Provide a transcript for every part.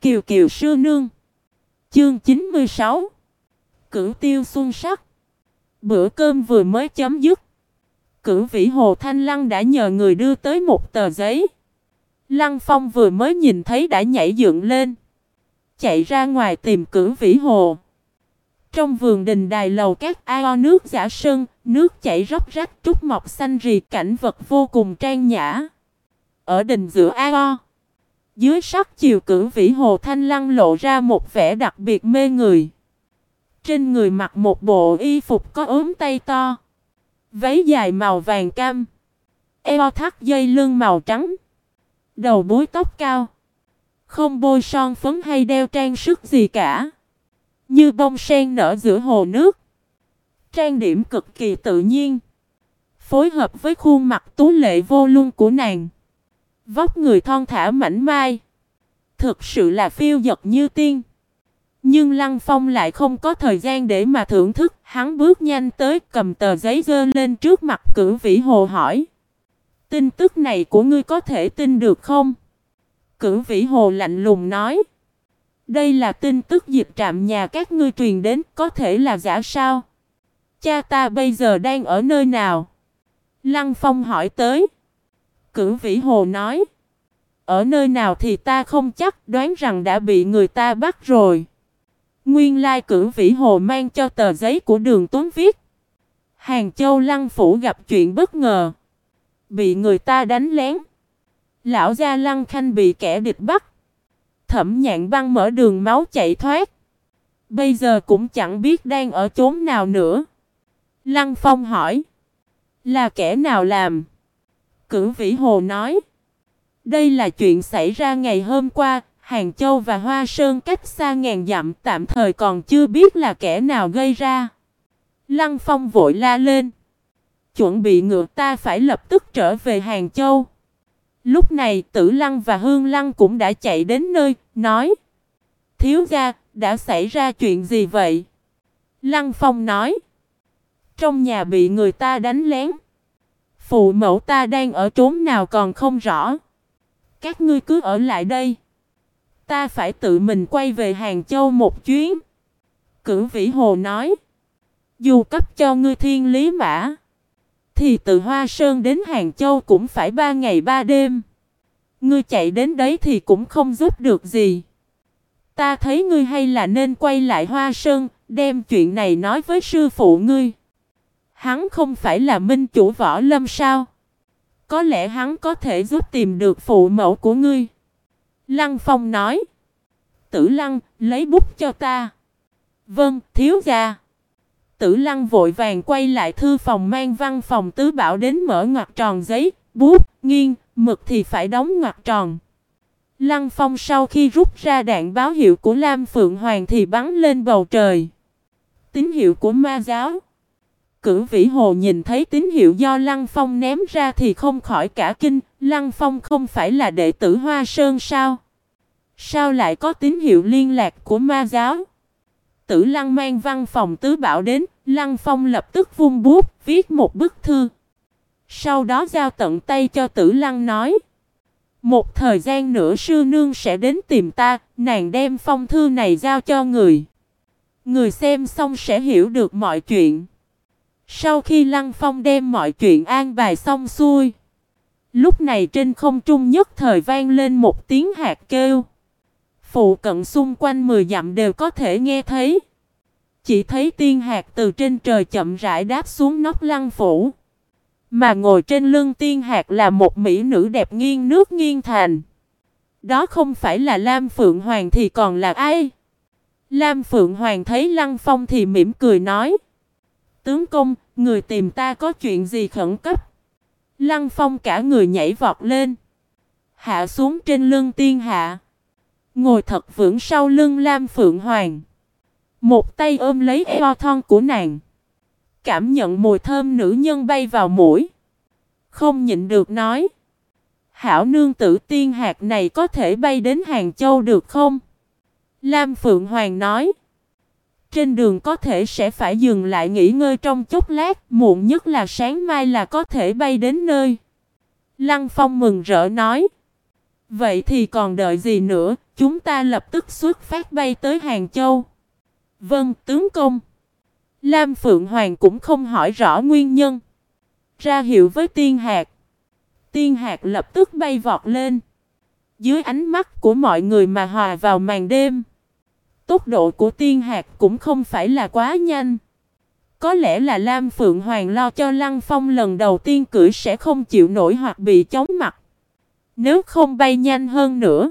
Kiều Kiều sư nương. Chương 96. Cửu tiêu xuân sắc. Bữa cơm vừa mới chấm dứt, Cửu Vĩ Hồ Thanh Lăng đã nhờ người đưa tới một tờ giấy. Lăng Phong vừa mới nhìn thấy đã nhảy dựng lên, chạy ra ngoài tìm Cửu Vĩ Hồ. Trong vườn đình đài lầu các ao nước giả sơn, nước chảy róc rách, trúc mọc xanh rì, cảnh vật vô cùng trang nhã. Ở đình giữa ao, dưới sắc chiều, Cửu Vĩ Hồ Thanh Lăng lộ ra một vẻ đặc biệt mê người. Trên người mặc một bộ y phục có ốm tay to, váy dài màu vàng cam, eo thắt dây lưng màu trắng, đầu búi tóc cao, không bôi son phấn hay đeo trang sức gì cả, như bông sen nở giữa hồ nước. Trang điểm cực kỳ tự nhiên, phối hợp với khuôn mặt tú lệ vô luân của nàng. Vóc người thon thả mảnh mai, thực sự là phiêu dật như tiên. Nhưng Lăng Phong lại không có thời gian để mà thưởng thức, hắn bước nhanh tới, cầm tờ giấy giơ lên trước mặt Cửu Vĩ Hồ hỏi: tin tức này của ngươi có thể tin được không? Cửu Vĩ Hồ lạnh lùng nói: đây là tin tức dịch trạm nhà các ngươi truyền đến, có thể là giả sao? Cha ta bây giờ đang ở nơi nào? Lăng Phong hỏi tới. Cửu Vĩ Hồ nói: ở nơi nào thì ta không chắc, đoán rằng đã bị người ta bắt rồi. Nguyên lai Cửu Vĩ Hồ mang cho tờ giấy của Đường Tuấn viết: Hàng Châu Lăng phủ gặp chuyện bất ngờ, bị người ta đánh lén. Lão gia Lăng Khanh bị kẻ địch bắt. Thẩm Nhạn Băng mở đường máu chạy thoát, bây giờ cũng chẳng biết đang ở chốn nào nữa. Lăng Phong hỏi: là kẻ nào làm? Cửu Vĩ Hồ nói: đây là chuyện xảy ra ngày hôm qua. Hàng Châu và Hoa Sơn cách xa ngàn dặm, tạm thời còn chưa biết là kẻ nào gây ra. Lăng Phong vội la lên: chuẩn bị ngựa, ta phải lập tức trở về Hàng Châu. Lúc này Tử Lăng và Hương Lăng cũng đã chạy đến nơi, nói: thiếu gia, đã xảy ra chuyện gì vậy? Lăng Phong nói: trong nhà bị người ta đánh lén. Phụ mẫu ta đang ở chốn nào còn không rõ. Các ngươi cứ ở lại đây, ta phải tự mình quay về Hàng Châu một chuyến. Cửu Vĩ Hồ nói: dù cấp cho ngươi thiên lý mã, thì từ Hoa Sơn đến Hàng Châu cũng phải 3 ngày 3 đêm. Ngươi chạy đến đấy thì cũng không giúp được gì. Ta thấy ngươi hay là nên quay lại Hoa Sơn, đem chuyện này nói với sư phụ ngươi. Hắn không phải là minh chủ võ lâm sao? Có lẽ hắn có thể giúp tìm được phụ mẫu của ngươi. Lăng Phong nói: Tử Lăng, lấy bút cho ta. Vâng, thiếu gia. Tử Lăng vội vàng quay lại thư phòng, mang văn phòng tứ bảo đến, mở ngoặc tròn giấy, bút, nghiêng, mực thì phải đóng ngoặc tròn. Lăng Phong sau khi rút ra đạn báo hiệu của Lam Phượng Hoàng thì bắn lên bầu trời. Tín hiệu của ma giáo. Cửu Vĩ Hồ nhìn thấy tín hiệu do Lăng Phong ném ra thì không khỏi cả kinh. Lăng Phong không phải là đệ tử Hoa Sơn sao? Sao lại có tín hiệu liên lạc của ma giáo? Tử Lăng mang văn phòng tứ bảo đến, Lăng Phong lập tức vung bút, viết một bức thư. Sau đó giao tận tay cho Tử Lăng, nói: một thời gian nữa sư nương sẽ đến tìm ta, nàng đem phong thư này giao cho người. Người xem xong sẽ hiểu được mọi chuyện. Sau khi Lăng Phong đem mọi chuyện an bài xong xuôi, lúc này trên không trung nhất thời vang lên một tiếng hạt kêu. Phụ cận xung quanh 10 dặm đều có thể nghe thấy. Chỉ thấy tiên hạt từ trên trời chậm rãi đáp xuống nóc Lăng phủ. Mà ngồi trên lưng tiên hạt là một mỹ nữ đẹp nghiêng nước nghiêng thành. Đó không phải là Lam Phượng Hoàng thì còn là ai? Lam Phượng Hoàng thấy Lăng Phong thì mỉm cười nói: tướng công, người tìm ta có chuyện gì khẩn cấp? Lăng Phong cả người nhảy vọt lên, hạ xuống trên lưng tiên hạ, ngồi thật vững sau lưng Lam Phượng Hoàng, một tay ôm lấy eo thon của nàng, cảm nhận mùi thơm nữ nhân bay vào mũi, không nhịn được nói: hảo nương tử, tiên hạt này có thể bay đến Hàng Châu được không? Lam Phượng Hoàng nói: trên đường có thể sẽ phải dừng lại nghỉ ngơi trong chốc lát, muộn nhất là sáng mai là có thể bay đến nơi. Lăng Phong mừng rỡ nói: Vậy thì còn đợi gì nữa, chúng ta lập tức xuất phát bay tới Hàng Châu. Vâng, tướng công. Lam Phượng Hoàng cũng không hỏi rõ nguyên nhân. Ra hiệu với Tiên Hạc. Tiên Hạc lập tức bay vọt lên. Dưới ánh mắt của mọi người mà hòa vào màn đêm. Tốc độ của Tiên Hạc cũng không phải là quá nhanh. Có lẽ là Lam Phượng Hoàng lo cho Lăng Phong lần đầu tiên cưỡi sẽ không chịu nổi hoặc bị chóng mặt. Nếu không bay nhanh hơn nữa,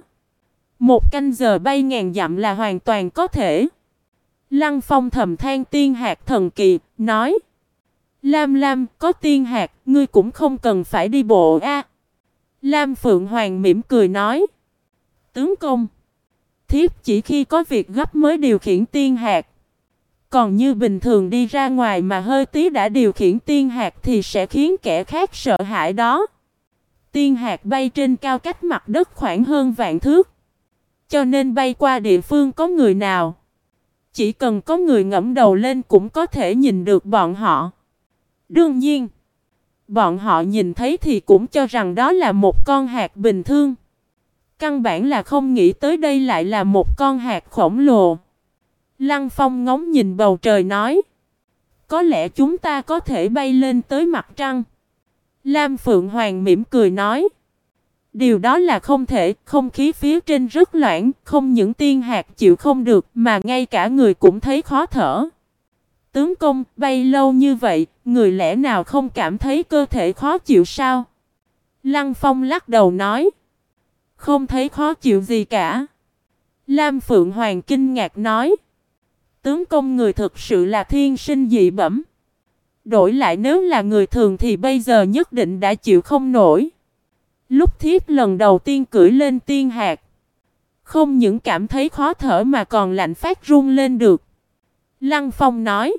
1 canh giờ bay ngàn dặm là hoàn toàn có thể. Lăng Phong thầm than Tiên Hạc thần kỳ, nói: Lam Lam, có Tiên Hạc, ngươi cũng không cần phải đi bộ a. Lam Phượng Hoàng mỉm cười nói: Tướng công, thiếp chỉ khi có việc gấp mới điều khiển Tiên Hạc. Còn như bình thường đi ra ngoài mà hơi tí đã điều khiển Tiên Hạc thì sẽ khiến kẻ khác sợ hãi đó. Tiên Hạc bay trên cao cách mặt đất khoảng hơn vạn thước. Cho nên bay qua địa phương có người nào, chỉ cần có người ngẫm đầu lên cũng có thể nhìn được bọn họ. Đương nhiên, bọn họ nhìn thấy thì cũng cho rằng đó là một con hạc bình thường. Căn bản là không nghĩ tới đây lại là một con hạc khổng lồ. Lăng Phong ngóng nhìn bầu trời nói: Có lẽ chúng ta có thể bay lên tới mặt trăng. Lam Phượng Hoàng mỉm cười nói: Điều đó là không thể, không khí phía trên rất loãng, không những Tiên Hạc chịu không được mà ngay cả người cũng thấy khó thở. Tướng công, bay lâu như vậy, người lẽ nào không cảm thấy cơ thể khó chịu sao? Lăng Phong lắc đầu nói: Không thấy khó chịu gì cả. Lam Phượng Hoàng kinh ngạc nói: Tướng công người thực sự là thiên sinh dị bẩm. Đổi lại nếu là người thường thì bây giờ nhất định đã chịu không nổi. Lúc thiếp lần đầu tiên cưỡi lên Tiên Hạc, không những cảm thấy khó thở mà còn lạnh phát run lên được. Lăng Phong nói: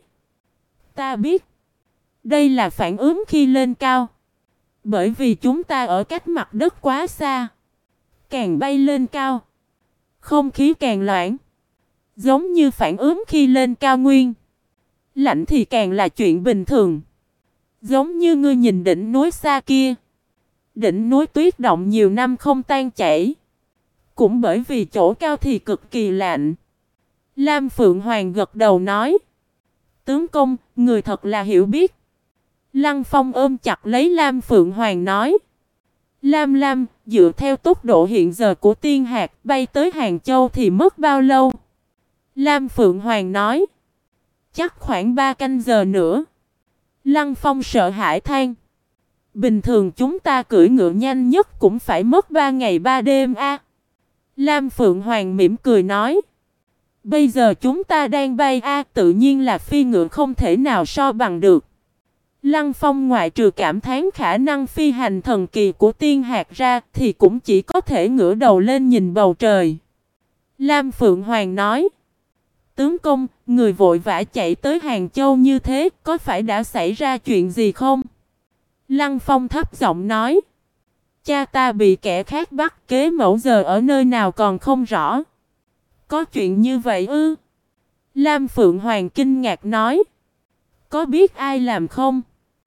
Ta biết. Đây là phản ứng khi lên cao. Bởi vì chúng ta ở cách mặt đất quá xa. Càng bay lên cao, không khí càng loãng. Giống như phản ứng khi lên cao nguyên. Lạnh thì càng là chuyện bình thường. Giống như ngươi nhìn đỉnh núi xa kia. Đỉnh núi tuyết động nhiều năm không tan chảy. Cũng bởi vì chỗ cao thì cực kỳ lạnh. Lam Phượng Hoàng gật đầu nói: Tướng công, người thật là hiểu biết. Lăng Phong ôm chặt lấy Lam Phượng Hoàng nói: Lam Lam, dựa theo tốc độ hiện giờ của Tiên Hạc, bay tới Hàng Châu thì mất bao lâu? Lam Phượng Hoàng nói: Chắc khoảng 3 canh giờ nữa. Lăng Phong sợ hãi than: Bình thường chúng ta cưỡi ngựa nhanh nhất cũng phải mất 3 ngày 3 đêm a. Lam Phượng Hoàng mỉm cười nói: Bây giờ chúng ta đang bay a, tự nhiên là phi ngựa không thể nào so bằng được. Lăng Phong ngoại trừ cảm thán khả năng phi hành thần kỳ của Tiên Hạc ra thì cũng chỉ có thể ngửa đầu lên nhìn bầu trời. Lam Phượng Hoàng nói: Tướng công, người vội vã chạy tới Hàng Châu như thế, có phải đã xảy ra chuyện gì không? Lăng Phong thấp giọng nói: Cha ta bị kẻ khác bắt, kế mẫu giờ ở nơi nào còn không rõ. Có chuyện như vậy ư? Lam Phượng Hoàng kinh ngạc nói: Có biết ai làm không?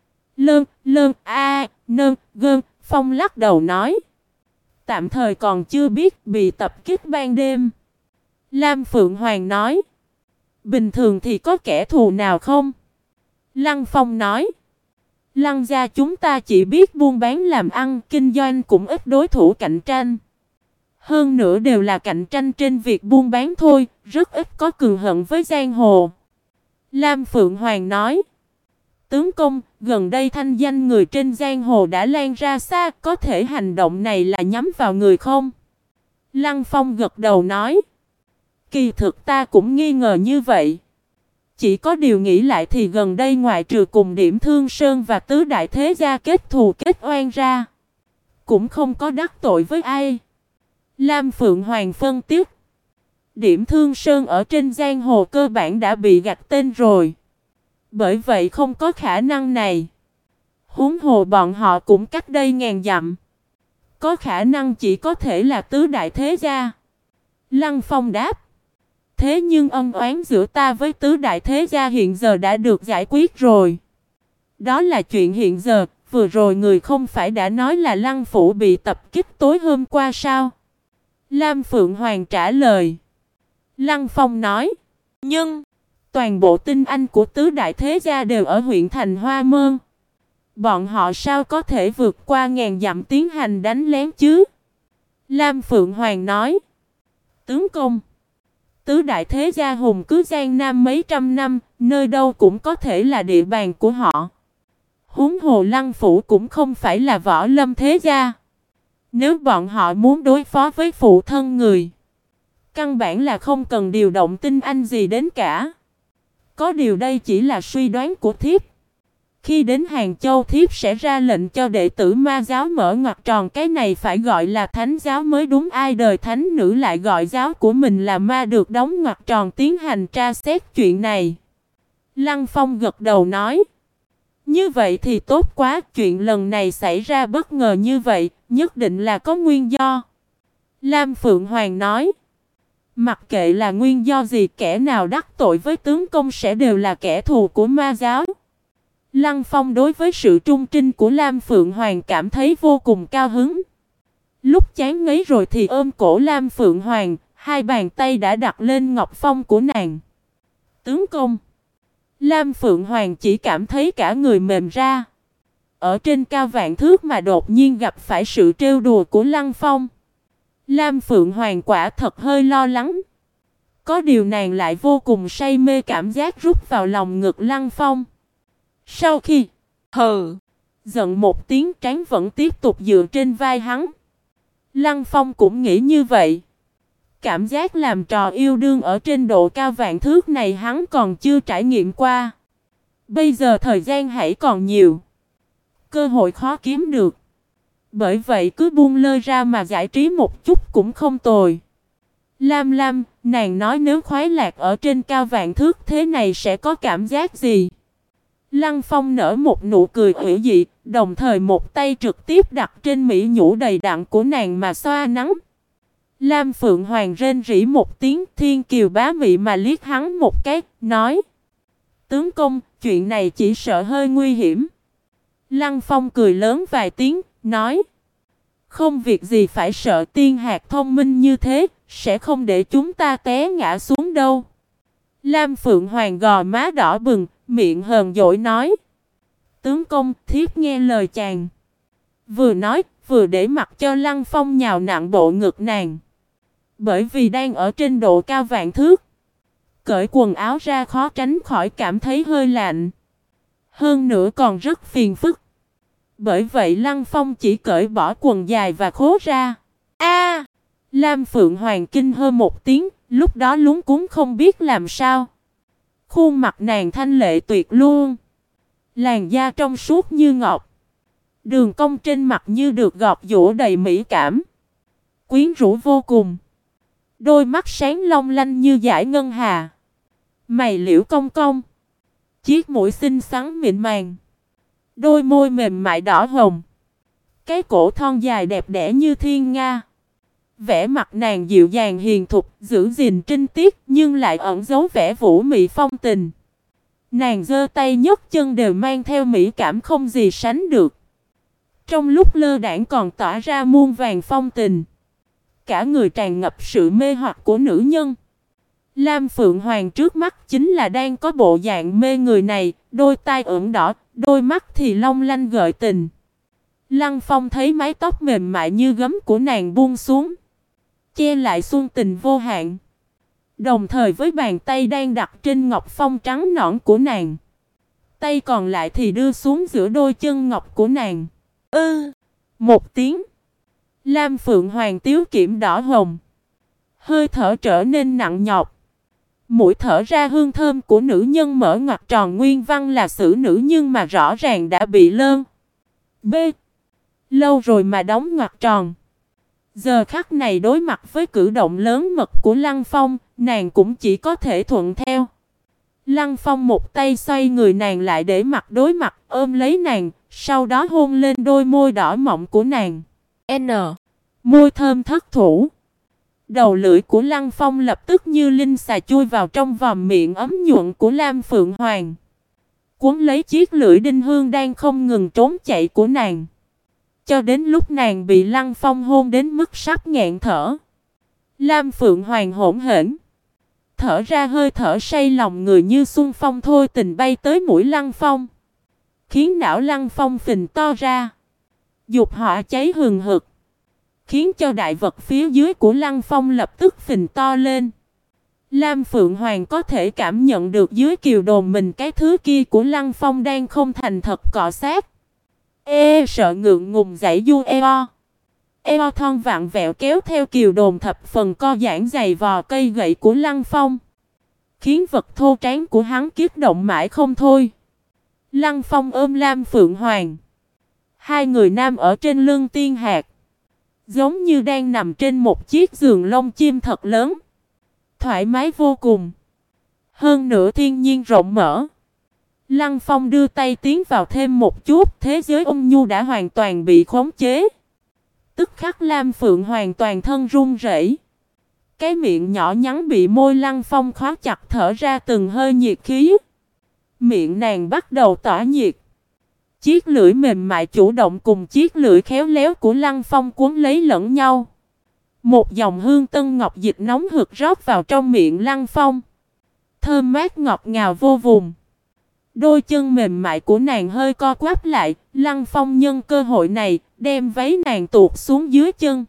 Nơn, gơn, Phong lắc đầu nói: Tạm thời còn chưa biết, bị tập kích ban đêm. Lam Phượng Hoàng nói: Bình thường thì có kẻ thù nào không? Lăng Phong nói: Lăng gia chúng ta chỉ biết buôn bán làm ăn, kinh doanh cũng ít đối thủ cạnh tranh. Hơn nữa đều là cạnh tranh trên việc buôn bán thôi, rất ít có cừu hận với giang hồ. Lam Phượng Hoàng nói: Tướng công, gần đây thanh danh người trên giang hồ đã lan ra xa, có thể hành động này là nhắm vào người không? Lăng Phong gật đầu nói: Kỳ thực ta cũng nghi ngờ như vậy. Chỉ có điều nghĩ lại thì gần đây ngoại trừ cùng Điểm Thương Sơn và tứ đại thế gia kết thù kết oan ra, cũng không có đắc tội với ai. Lam Phượng Hoàng phân tích: Điểm Thương Sơn ở trên giang hồ cơ bản đã bị gạch tên rồi. Bởi vậy không có khả năng này. Huống hồ bọn họ cũng cách đây ngàn dặm. Có khả năng chỉ có thể là tứ đại thế gia. Lăng Phong đáp: Thế nhưng ân oán giữa ta với tứ đại thế gia hiện giờ đã được giải quyết rồi. Đó là chuyện hiện giờ, vừa rồi người không phải đã nói là Lăng Phủ bị tập kích tối hôm qua sao? Lam Phượng Hoàng trả lời. Lăng Phong nói. Nhưng, toàn bộ tinh anh của tứ đại thế gia đều ở huyện thành Hoa Mơn. Bọn họ sao có thể vượt qua ngàn dặm tiến hành đánh lén chứ? Lam Phượng Hoàng nói. Tướng công, tứ đại thế gia hùng cứ Giang Nam mấy trăm năm, nơi đâu cũng có thể là địa bàn của họ. Huống hồ Lăng Phủ cũng không phải là võ lâm thế gia. Nếu bọn họ muốn đối phó với phụ thân người, căn bản là không cần điều động tinh anh gì đến cả. Có điều đây chỉ là suy đoán của thiếp. Khi đến Hàng Châu, thiếp sẽ ra lệnh cho đệ tử ma giáo mở ngoặc tròn, cái này phải gọi là thánh giáo mới đúng, ai đời thánh nữ lại gọi giáo của mình là ma, được đóng ngoặc tròn tiến hành tra xét chuyện này. Lăng Phong gật đầu nói. Như vậy thì tốt quá, chuyện lần này xảy ra bất ngờ như vậy, nhất định là có nguyên do. Lam Phượng Hoàng nói. Mặc kệ là nguyên do gì, kẻ nào đắc tội với tướng công sẽ đều là kẻ thù của ma giáo. Lăng Phong đối với sự trung trinh của Lam Phượng Hoàng cảm thấy vô cùng cao hứng. Lúc chán ngấy rồi thì ôm cổ Lam Phượng Hoàng, hai bàn tay đã đặt lên ngọc phong của nàng. Tướng công. Lam Phượng Hoàng chỉ cảm thấy cả người mềm ra. Ở trên cao vạn thước mà đột nhiên gặp phải sự trêu đùa của Lăng Phong. Lam Phượng Hoàng quả thật hơi lo lắng. Có điều nàng lại vô cùng say mê cảm giác rút vào lòng ngực Lăng Phong. Sau khi giận một tiếng, trán vẫn tiếp tục dựa trên vai hắn. Lăng Phong cũng nghĩ như vậy. Cảm giác làm trò yêu đương ở trên độ cao vạn thước này hắn còn chưa trải nghiệm qua. Bây giờ thời gian hãy còn nhiều, cơ hội khó kiếm được. Bởi vậy cứ buông lơi ra mà giải trí một chút cũng không tồi. Lam Lam, nàng nói nếu khoái lạc ở trên cao vạn thước thế này sẽ có cảm giác gì? Lăng Phong nở một nụ cười ủy dị, đồng thời một tay trực tiếp đặt trên mỹ nhũ đầy đặn của nàng mà xoa nắng. Lam Phượng Hoàng rên rỉ một tiếng, thiên kiều bá mị mà liếc hắn một cái, nói. Tướng công, chuyện này chỉ sợ hơi nguy hiểm. Lăng Phong cười lớn vài tiếng, nói. Không việc gì phải sợ, tiên hạt thông minh như thế, sẽ không để chúng ta té ngã xuống đâu. Lam Phượng Hoàng gò má đỏ bừng, miệng hờn dỗi nói. Tướng công, thiếp nghe lời chàng. Vừa nói, vừa để mặc cho Lăng Phong nhào nặng bộ ngực nàng. Bởi vì đang ở trên độ cao vạn thước, cởi quần áo ra khó tránh khỏi cảm thấy hơi lạnh. Hơn nữa còn rất phiền phức. Bởi vậy Lăng Phong chỉ cởi bỏ quần dài và khố ra. A! Lam Phượng Hoàng kinh hô một tiếng, lúc đó luống cuống không biết làm sao. Khuôn mặt nàng thanh lệ tuyệt luôn. Làn da trong suốt như ngọc. Đường cong trên mặt như được gọt giũa đầy mỹ cảm. Quyến rũ vô cùng. Đôi mắt sáng long lanh như dải ngân hà. Mày liễu cong cong. Chiếc mũi xinh xắn mịn màng. Đôi môi mềm mại đỏ hồng. Cái cổ thon dài đẹp đẽ như thiên nga. Vẻ mặt nàng dịu dàng hiền thục, giữ gìn trinh tiết nhưng lại ẩn giấu vẻ vũ mị phong tình. Nàng giơ tay nhấc chân đều mang theo mỹ cảm không gì sánh được. Trong lúc lơ đãng còn tỏa ra muôn vàn phong tình. Cả người tràn ngập sự mê hoặc của nữ nhân. Lam Phượng Hoàng trước mắt chính là đang có bộ dạng mê người này, đôi tai ửng đỏ, đôi mắt thì long lanh gợi tình. Lăng Phong thấy mái tóc mềm mại như gấm của nàng buông xuống, che lại xuân tình vô hạn. Đồng thời với bàn tay đang đặt trên ngọc phong trắng nõn của nàng, tay còn lại thì đưa xuống giữa đôi chân ngọc của nàng. Một tiếng, Lam Phượng Hoàng tiếu kiểm đỏ hồng, hơi thở trở nên nặng nhọc. Mũi thở ra hương thơm của nữ nhân mở ngoặc tròn, nguyên văn là xử nữ nhưng mà rõ ràng đã bị lơn. Lâu rồi mà đóng ngoặc tròn. Giờ khắc này đối mặt với cử động lớn mật của Lăng Phong, nàng cũng chỉ có thể thuận theo. Lăng Phong một tay xoay người nàng lại để mặt đối mặt, ôm lấy nàng, sau đó hôn lên đôi môi đỏ mọng của nàng. Môi thơm thất thủ. Đầu lưỡi của Lăng Phong lập tức như linh xà chui vào trong vòm miệng ấm nhuận của Lam Phượng Hoàng. cuốn lấy chiếc lưỡi đinh hương đang không ngừng trốn chạy của nàng. Cho đến lúc nàng bị Lăng Phong hôn đến mức sắp nghẹn thở. Lam Phượng Hoàng hỗn hển, thở ra hơi thở say lòng người như xuân phong thôi tình bay tới mũi Lăng Phong, khiến não Lăng Phong phình to ra. Dục hỏa cháy hừng hực, khiến cho đại vật phía dưới của Lăng Phong lập tức phình to lên. Lam Phượng Hoàng có thể cảm nhận được dưới kiều đồn mình cái thứ kia của Lăng Phong đang không thành thật cọ sát. Sợ ngượng ngùng giãy du eo. Eo thon vặn vẹo kéo theo kiều đồn thập phần co giãn dày vò cây gậy của Lăng Phong, khiến vật thô tráng của hắn kiếp động mãi không thôi. Lăng Phong ôm Lam Phượng Hoàng. Hai người nam ở trên lưng tiên hạc, giống như đang nằm trên một chiếc giường lông chim thật lớn, thoải mái vô cùng. Hơn nữa thiên nhiên rộng mở. Lăng Phong đưa tay tiến vào thêm một chút, thế giới ôn nhu đã hoàn toàn bị khống chế. Tức khắc Lam Phượng Hoàng toàn thân run rẩy. Cái miệng nhỏ nhắn bị môi Lăng Phong khóa chặt thở ra từng hơi nhiệt khí. Miệng nàng bắt đầu tỏa nhiệt. Chiếc lưỡi mềm mại chủ động cùng chiếc lưỡi khéo léo của Lăng Phong cuốn lấy lẫn nhau. Một dòng hương tân ngọc dịch nóng hực rót vào trong miệng Lăng Phong. Thơm mát ngọt ngào vô vùng. Đôi chân mềm mại của nàng hơi co quắp lại, Lăng Phong nhân cơ hội này, đem váy nàng tuột xuống dưới chân.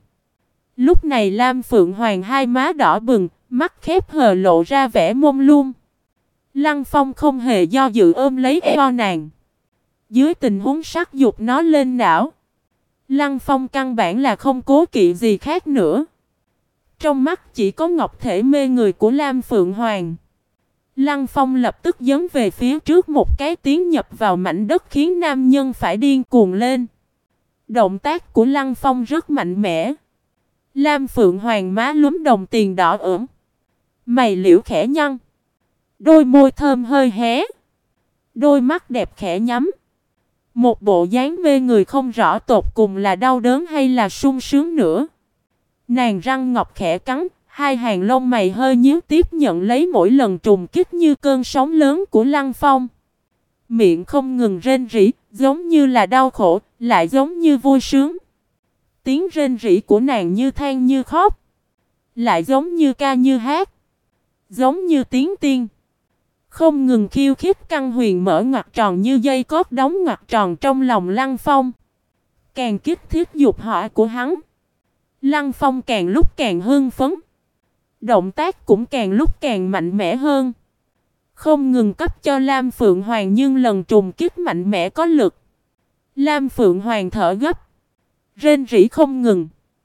Lúc này Lam Phượng Hoàng hai má đỏ bừng, mắt khép hờ lộ ra vẻ mông lung. Lăng Phong không hề do dự ôm lấy eo nàng. Dưới tình huống sắc dục nó lên não, Lăng Phong căn bản là không cố kỵ gì khác nữa. Trong mắt chỉ có ngọc thể mê người của Lam Phượng Hoàng. Lăng Phong lập tức dấn về phía trước một cái tiến nhập vào mảnh đất khiến nam nhân phải điên cuồng lên. Động tác của Lăng Phong rất mạnh mẽ. Lam Phượng Hoàng má lúm đồng tiền đỏ ửng, mày liễu khẽ nhăn, đôi môi thơm hơi hé, đôi mắt đẹp khẽ nhắm. Một bộ dáng mê người không rõ tột cùng là đau đớn hay là sung sướng nữa. Nàng răng ngọc khẽ cắn, hai hàng lông mày hơi nhíu tiếp nhận lấy mỗi lần trùng kích như cơn sóng lớn của Lăng Phong. Miệng không ngừng rên rỉ, giống như là đau khổ, lại giống như vui sướng. Tiếng rên rỉ của nàng như than như khóc, lại giống như ca như hát, giống như tiếng tiên. Không ngừng khiêu khích căn huyền mở ngoặt tròn như dây cót đóng ngoặt tròn trong lòng Lăng Phong. Càng kích thích dục hỏa của hắn, Lăng Phong càng lúc càng hưng phấn. Động tác cũng càng lúc càng mạnh mẽ hơn. Không ngừng cấp cho Lam Phượng Hoàng nhưng lần trùng kích mạnh mẽ có lực. Lam Phượng Hoàng thở gấp, rên rỉ không ngừng,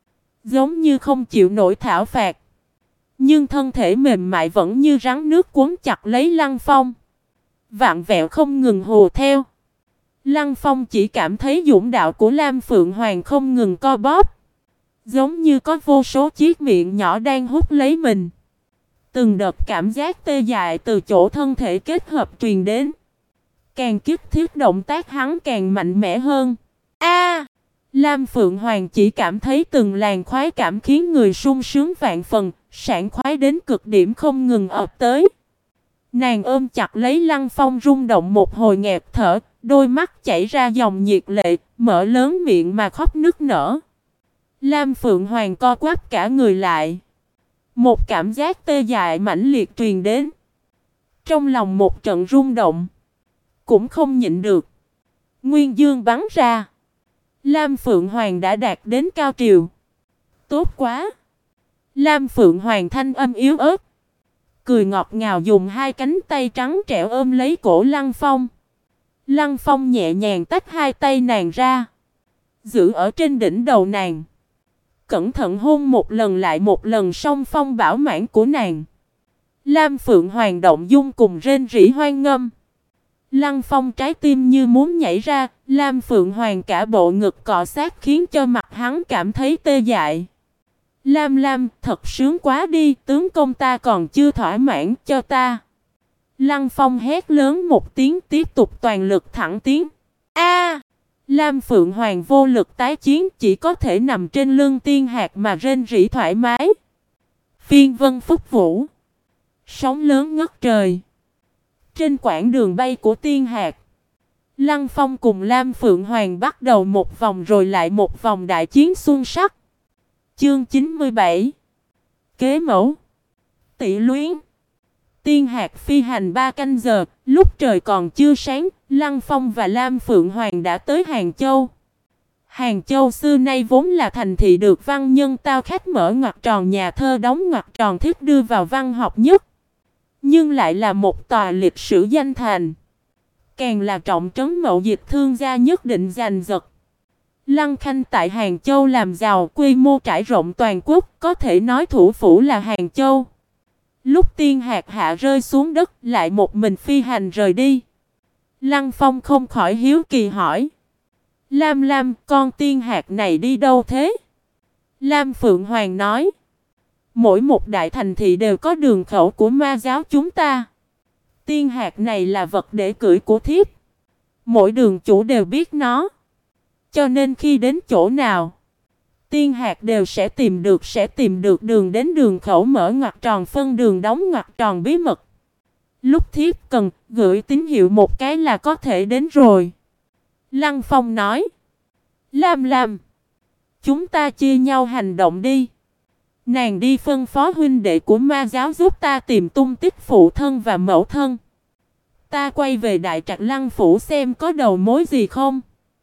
giống như không chịu nổi thảo phạt. Nhưng thân thể mềm mại vẫn như rắn nước cuốn chặt lấy Lăng Phong, vặn vẹo không ngừng hù theo. Lăng Phong chỉ cảm thấy dũng đạo của Lam Phượng Hoàng không ngừng co bóp, giống như có vô số chiếc miệng nhỏ đang hút lấy mình. Từng đợt cảm giác tê dại từ chỗ thân thể kết hợp truyền đến. Càng kích thích động tác hắn càng mạnh mẽ hơn. Lam Phượng Hoàng chỉ cảm thấy từng làn khoái cảm khiến người sung sướng vạn phần, sảng khoái đến cực điểm không ngừng ập tới. Nàng ôm chặt lấy Lăng Phong rung động một hồi nghẹt thở, đôi mắt chảy ra dòng nhiệt lệ, mở lớn miệng mà khóc nức nở. Lam Phượng Hoàng co quắp cả người lại. Một cảm giác tê dại mãnh liệt truyền đến. Trong lòng một trận rung động, cũng không nhịn được. Nguyên dương bắn ra. Lam Phượng Hoàng đã đạt đến cao triều. Tốt quá! Lam Phượng Hoàng thanh âm yếu ớt, cười ngọt ngào dùng hai cánh tay trắng trẻo ôm lấy cổ Lăng Phong. Lăng Phong nhẹ nhàng tách hai tay nàng ra, giữ ở trên đỉnh đầu nàng. Cẩn thận hôn một lần lại một lần song phong bảo mãn của nàng. Lam Phượng Hoàng động dung cùng rên rỉ hoan ngâm. Lăng Phong trái tim như muốn nhảy ra, Lam Phượng Hoàng cả bộ ngực cọ sát khiến cho mặt hắn cảm thấy tê dại. Lam, thật sướng quá đi, tướng công ta còn chưa thỏa mãn cho ta. Lăng Phong hét lớn một tiếng tiếp tục toàn lực thẳng tiến. Lam Phượng Hoàng vô lực tái chiến chỉ có thể nằm trên lưng tiên hạc mà rên rỉ thoải mái. Phiên vân phúc vũ. Sóng lớn ngất trời. Trên quãng đường bay của Tiên Hạc, Lăng Phong cùng Lam Phượng Hoàng bắt đầu một vòng rồi lại một vòng đại chiến xuân sắc. Chương 97 Kế mẫu Tỷ luyến. Tiên Hạc phi hành 3 canh giờ, lúc trời còn chưa sáng, Lăng Phong và Lam Phượng Hoàng đã tới Hàng Châu. Hàng Châu xưa nay vốn là thành thị được văn nhân tao khách mở ngoặc tròn nhà thơ đóng ngoặc tròn thiết đưa vào văn học nhất. Nhưng lại là một tòa lịch sử danh thành. Càng là trọng trấn mậu dịch thương gia nhất định giành giật. Lăng Khanh tại Hàng Châu làm giàu, quy mô trải rộng toàn quốc, có thể nói thủ phủ là Hàng Châu. Lúc Tiên Hạc hạ rơi xuống đất, lại một mình phi hành rời đi. Lăng Phong không khỏi hiếu kỳ hỏi: Lam Lam, con Tiên Hạc này đi đâu thế? Lam Phượng Hoàng nói: mỗi một đại thành thị đều có đường khẩu của ma giáo chúng ta. Tiên Hạc này là vật để cưỡi của thiếp. Mỗi đường chủ đều biết nó. Cho nên khi đến chỗ nào, Tiên Hạc đều sẽ tìm được đường đến đường khẩu mở ngoặc tròn phân đường đóng ngoặc tròn bí mật. Lúc thiếp cần, gửi tín hiệu một cái là có thể đến rồi. Lăng Phong nói: Lam Lam, chúng ta chia nhau hành động đi. Nàng đi phân phó huynh đệ của ma giáo giúp ta tìm tung tích phụ thân và mẫu thân. Ta quay về Đại Trạc Lăng Phủ xem có đầu mối gì không.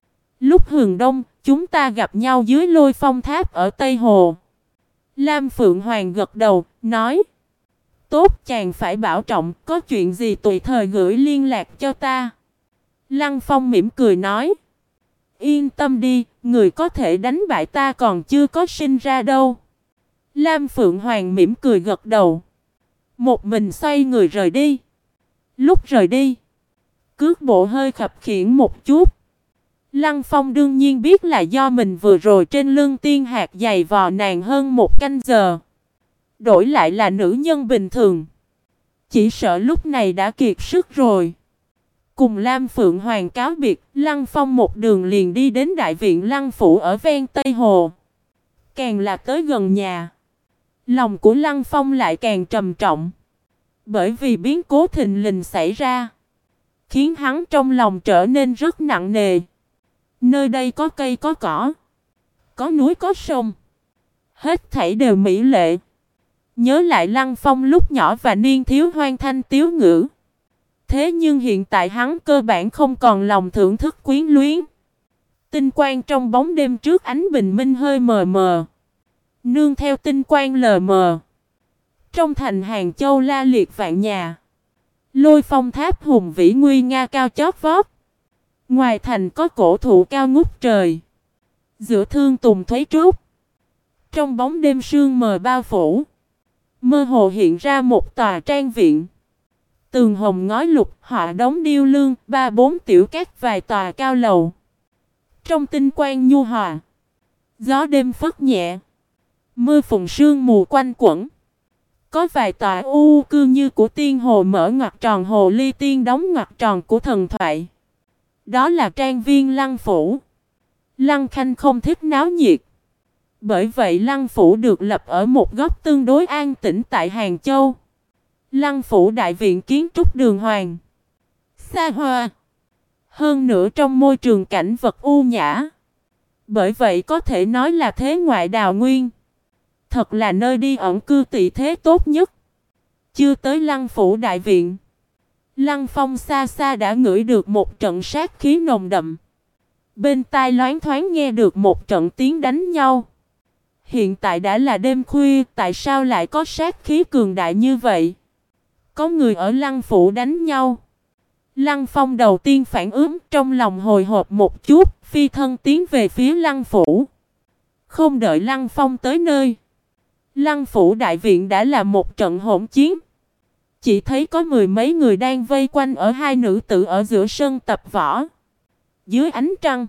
Lúc hừng đông, chúng ta gặp nhau dưới Lôi Phong Tháp ở Tây Hồ. Lam Phượng Hoàng gật đầu, nói: tốt, chàng phải bảo trọng, có chuyện gì tùy thời gửi liên lạc cho ta. Lăng Phong mỉm cười nói: yên tâm đi, người có thể đánh bại ta còn chưa có sinh ra đâu. Lam Phượng Hoàng mỉm cười gật đầu. Một mình xoay người rời đi. Lúc rời đi, cước bộ hơi khập khiễng một chút. Lăng Phong đương nhiên biết là do mình vừa rồi trên lưng Tiên Hạc giày vò nàng hơn một canh giờ. Đổi lại là nữ nhân bình thường, chỉ sợ lúc này đã kiệt sức rồi. Cùng Lam Phượng Hoàng cáo biệt, Lăng Phong một đường liền đi đến đại viện Lăng Phủ ở ven Tây Hồ. Càng là tới gần nhà, lòng của Lăng Phong lại càng trầm trọng. Bởi vì biến cố thình lình xảy ra, khiến hắn trong lòng trở nên rất nặng nề. Nơi đây có cây có cỏ, có núi có sông, hết thảy đều mỹ lệ. Nhớ lại Lăng Phong lúc nhỏ và niên thiếu hoang thanh tiếu ngữ. Thế nhưng hiện tại hắn cơ bản không còn lòng thưởng thức quyến luyến. Tinh quang trong bóng đêm trước ánh bình minh hơi mờ mờ, nương theo tinh quang lờ mờ, trong thành Hàng Châu la liệt vạn nhà. Lôi Phong Tháp hùng vĩ nguy nga cao chót vót. Ngoài thành có cổ thụ cao ngút trời, giữa thương tùng thuế trúc. Trong bóng đêm sương mờ bao phủ, mơ hồ hiện ra một tòa trang viện. Tường hồng ngói lục, họa đống điêu lương, 3-4 tiểu các vài tòa cao lầu. Trong tinh quang nhu hòa, gió đêm phất nhẹ, mưa phùn sương mù quanh quẩn. Có vài tòa u cư như của tiên hồ mở ngoặc tròn hồ ly tiên đóng ngoặc tròn của thần thoại. Đó là trang viên Lăng Phủ. Lăng Khanh không thích náo nhiệt, bởi vậy Lăng Phủ được lập ở một góc tương đối an tĩnh tại Hàng Châu. Lăng Phủ đại viện kiến trúc đường hoàng, xa hoa, hơn nữa trong môi trường cảnh vật u nhã. Bởi vậy có thể nói là thế ngoại đào nguyên. Thật là nơi đi ẩn cư tị thế tốt nhất. Chưa tới Lăng Phủ đại viện, Lăng Phong xa xa đã ngửi được một trận sát khí nồng đậm. Bên tai loáng thoáng nghe được một trận tiếng đánh nhau. Hiện tại đã là đêm khuya, tại sao lại có sát khí cường đại như vậy? Có người ở Lăng Phủ đánh nhau. Lăng Phong đầu tiên phản ứng, trong lòng hồi hộp một chút, phi thân tiến về phía Lăng Phủ. Không đợi Lăng Phong tới nơi, Lăng Phủ đại viện đã là một trận hỗn chiến. Chỉ thấy có mười mấy người đang vây quanh ở hai nữ tử ở giữa sân tập võ. Dưới ánh trăng,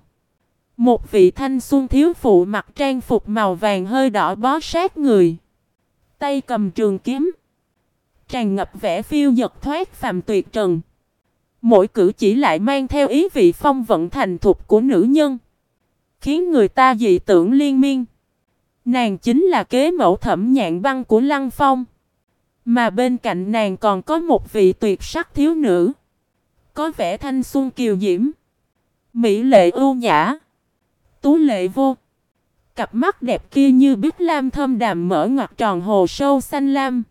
một vị thanh xuân thiếu phụ mặc trang phục màu vàng hơi đỏ bó sát người, tay cầm trường kiếm, tràn ngập vẻ phiêu dật thoát phàm tuyệt trần. Mỗi cử chỉ lại mang theo ý vị phong vận thành thục của nữ nhân, khiến người ta dị tưởng liên miên. Nàng chính là kế mẫu Thẩm Nhạn Băng của Lăng Phong. Mà bên cạnh nàng còn có một vị tuyệt sắc thiếu nữ. Có vẻ thanh xuân kiều diễm. Mỹ lệ ưu nhã. Tú lệ vô. Cặp mắt đẹp kia như bích lam thâm đàm mở ngoặt tròn hồ sâu xanh lam.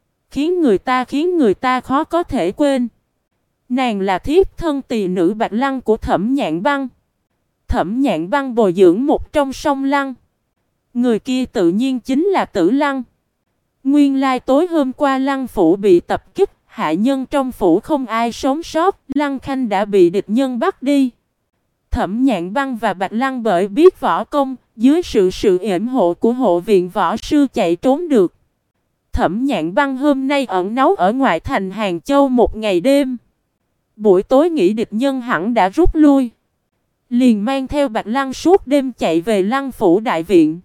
Khiến người ta khó có thể quên. Nàng là thiếp thân tỳ nữ Bạch Lăng của Thẩm Nhạn Băng. Thẩm Nhạn Băng bồi dưỡng một trong song Lăng. Người kia tự nhiên chính là Tử Lăng. Nguyên lai tối hôm qua Lăng phủ bị tập kích, hạ nhân trong phủ không ai sống sót, Lăng Khanh đã bị địch nhân bắt đi. Thẩm Nhạn Băng và Bạch Lăng bởi biết võ công, dưới sự yểm hộ của hộ viện võ sư chạy trốn được. Thẩm Nhạn Băng hôm nay ẩn náu ở ngoại thành Hàng Châu một ngày đêm. Buổi tối nghĩ địch nhân hẳn đã rút lui. Liền mang theo Bạch Lăng suốt đêm chạy về Lăng phủ đại viện.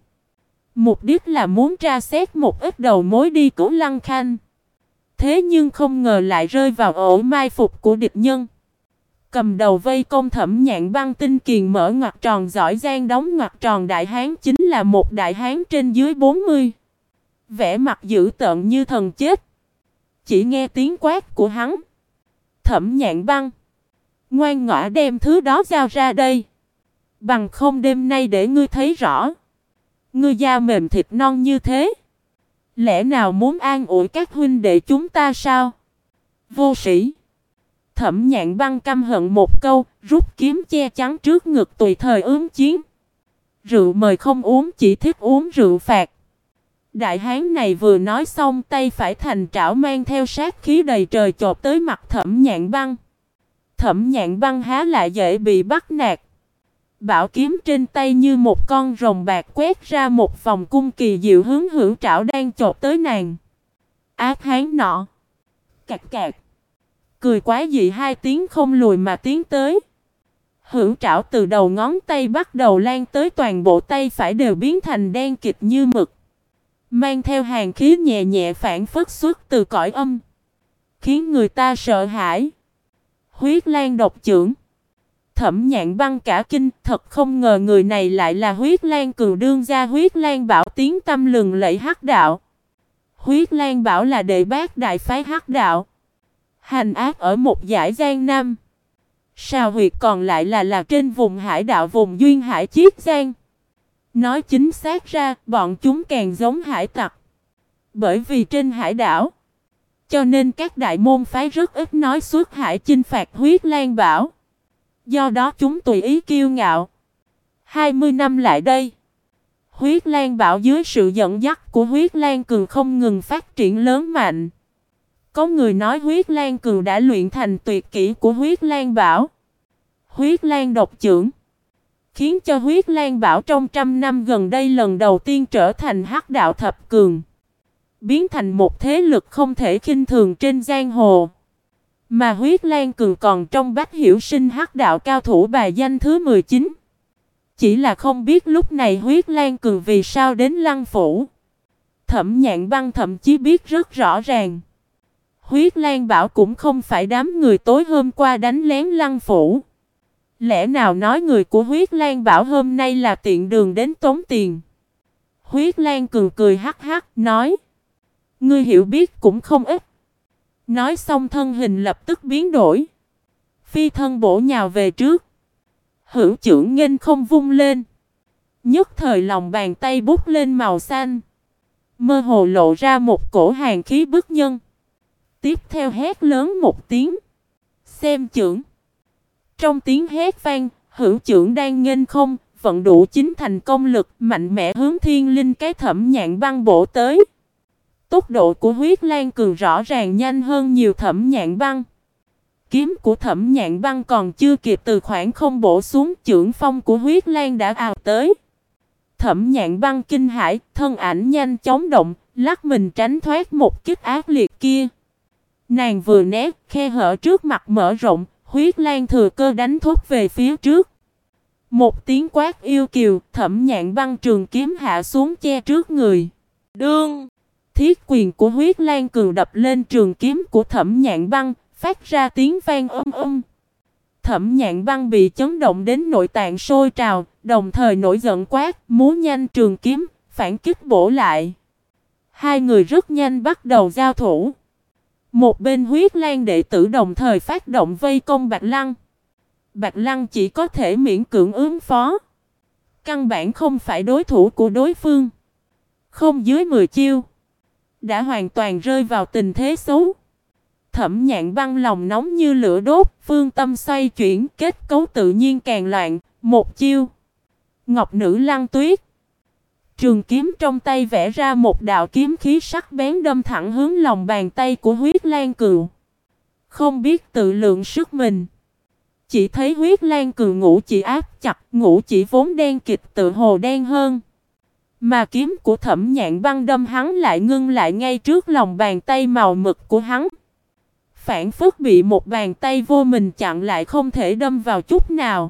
Mục đích là muốn tra xét một ít đầu mối đi cứu Lăng Khanh. Thế nhưng không ngờ lại rơi vào ổ mai phục của địch nhân. Cầm đầu vây công Thẩm Nhạn Băng tinh kiền mở ngoặc tròn giỏi giang đóng ngoặc tròn đại hán chính là một đại hán trên dưới 40. Vẻ mặt dữ tợn như thần chết. Chỉ nghe tiếng quát của hắn. Thẩm Nhạn Băng, ngoan ngoãn đem thứ đó giao ra đây. Bằng không đêm nay để ngươi thấy rõ. Ngươi da mềm thịt non như thế. Lẽ nào muốn an ủi các huynh đệ chúng ta sao? Vô sĩ. Thẩm Nhạn Băng căm hận một câu, rút kiếm che chắn trước ngực tùy thời ứng chiến. Rượu mời không uống, chỉ thích uống rượu phạt. Đại hán này vừa nói xong, tay phải thành trảo mang theo sát khí đầy trời chộp tới mặt Thẩm Nhạn Băng. Thẩm Nhạn Băng há lại dễ bị bắt nạt. Bảo kiếm trên tay như một con rồng bạc quét ra một vòng cung kỳ diệu hướng hữu trảo đang chộp tới nàng. Ác hán nọ. Cạc cạc. Cười quá dị hai tiếng không lùi mà tiến tới. Hữu trảo từ đầu ngón tay bắt đầu lan tới toàn bộ tay phải đều biến thành đen kịt như mực. Mang theo hàn khí nhẹ nhẹ phản phất xuất từ cõi âm. Khiến người ta sợ hãi. Huyết Lan độc chưởng. Thẩm Nhạn Băng cả kinh, thật không ngờ người này lại là Huyết Lan Cường đương gia Huyết Lan Bảo tiếng tăm lừng lẫy hắc đạo. Huyết Lan Bảo là đệ bát đại phái hắc đạo. Hành ác ở một dải Giang Nam. Sào huyệt còn lại là trên vùng hải đạo vùng Duyên Hải Chiết Giang. Nói chính xác ra, bọn chúng càng giống hải tặc. Bởi vì trên hải đảo, cho nên các đại môn phái rất ít nói xuất hải chinh phạt Huyết Lan Bảo. Do đó chúng tùy ý kiêu ngạo. 20 năm lại đây, Huyết Lan Bảo dưới sự dẫn dắt của Huyết Lan Cường không ngừng phát triển lớn mạnh. Có người nói Huyết Lan Cường đã luyện thành tuyệt kỹ của Huyết Lan Bảo, Huyết Lan độc chưởng, khiến cho Huyết Lan Bảo trong trăm năm gần đây lần đầu tiên trở thành hắc đạo thập cường, biến thành một thế lực không thể khinh thường trên giang hồ. Mà Huyết Lan Cường còn trong Bách Hiểu Sinh hắc đạo cao thủ bài danh thứ 19. Chỉ là không biết lúc này Huyết Lan Cường vì sao đến Lăng phủ. Thẩm Nhạn Băng thậm chí biết rất rõ ràng. Huyết Lan Bảo cũng không phải đám người tối hôm qua đánh lén Lăng phủ. Lẽ nào nói người của Huyết Lan Bảo hôm nay là tiện đường đến tống tiền? Huyết Lan Cường cười hắc hắc nói. Ngươi hiểu biết cũng không ít. Nói xong thân hình lập tức biến đổi. Phi thân bổ nhào về trước. Hữu chưởng nghênh không vung lên. Nhất thời lòng bàn tay bút lên màu xanh. Mơ hồ lộ ra một cổ hàn khí bức nhân. Tiếp theo hét lớn một tiếng. Xem chưởng. Trong tiếng hét vang, hữu chưởng đang nghênh không, vận đủ chính thành công lực mạnh mẽ hướng thiên linh cái Thẩm Nhạn Băng bổ tới. Tốc độ của Huyết Lan Cường rõ ràng nhanh hơn nhiều Thẩm Nhạn Băng. Kiếm của Thẩm Nhạn Băng còn chưa kịp từ khoảng không bổ xuống, chưởng phong của Huyết Lan đã ào tới. Thẩm Nhạn Băng kinh hãi, thân ảnh nhanh chóng động, lắc mình tránh thoát một kích ác liệt kia. Nàng vừa né, khe hở trước mặt mở rộng, Huyết Lan thừa cơ đánh thốt về phía trước. Một tiếng quát yêu kiều, Thẩm Nhạn Băng trường kiếm hạ xuống che trước người. Đương! Thiết quyền của Huyết Lan Cường đập lên trường kiếm của Thẩm Nhạn Băng, phát ra tiếng vang âm. Thẩm Nhạn Băng bị chấn động đến nội tạng sôi trào, đồng thời nổi giận quát, múa nhanh trường kiếm, phản kích bổ lại. Hai người rất nhanh bắt đầu giao thủ. Một bên Huyết Lang đệ tử đồng thời phát động vây công Bạch Lăng. Bạch Lăng chỉ có thể miễn cưỡng ứng phó. Căn bản không phải đối thủ của đối phương. Không dưới 10 chiêu. Đã hoàn toàn rơi vào tình thế xấu. Thẩm Nhạn Băng lòng nóng như lửa đốt. Phương tâm xoay chuyển, kết cấu tự nhiên càng loạn. Một chiêu. Ngọc Nữ Lăng Tuyết. Trường kiếm trong tay vẽ ra một đạo kiếm khí sắc bén đâm thẳng hướng lòng bàn tay của Huyết Lang Cừu. Không biết tự lượng sức mình. Chỉ thấy Huyết Lang Cừu ngũ chỉ áp chặt, ngũ chỉ vốn đen kịt tự hồ đen hơn. Mà kiếm của Thẩm Nhạn Băng đâm hắn lại ngưng lại ngay trước lòng bàn tay màu mực của hắn. Phản phất bị một bàn tay vô mình chặn lại không thể đâm vào chút nào.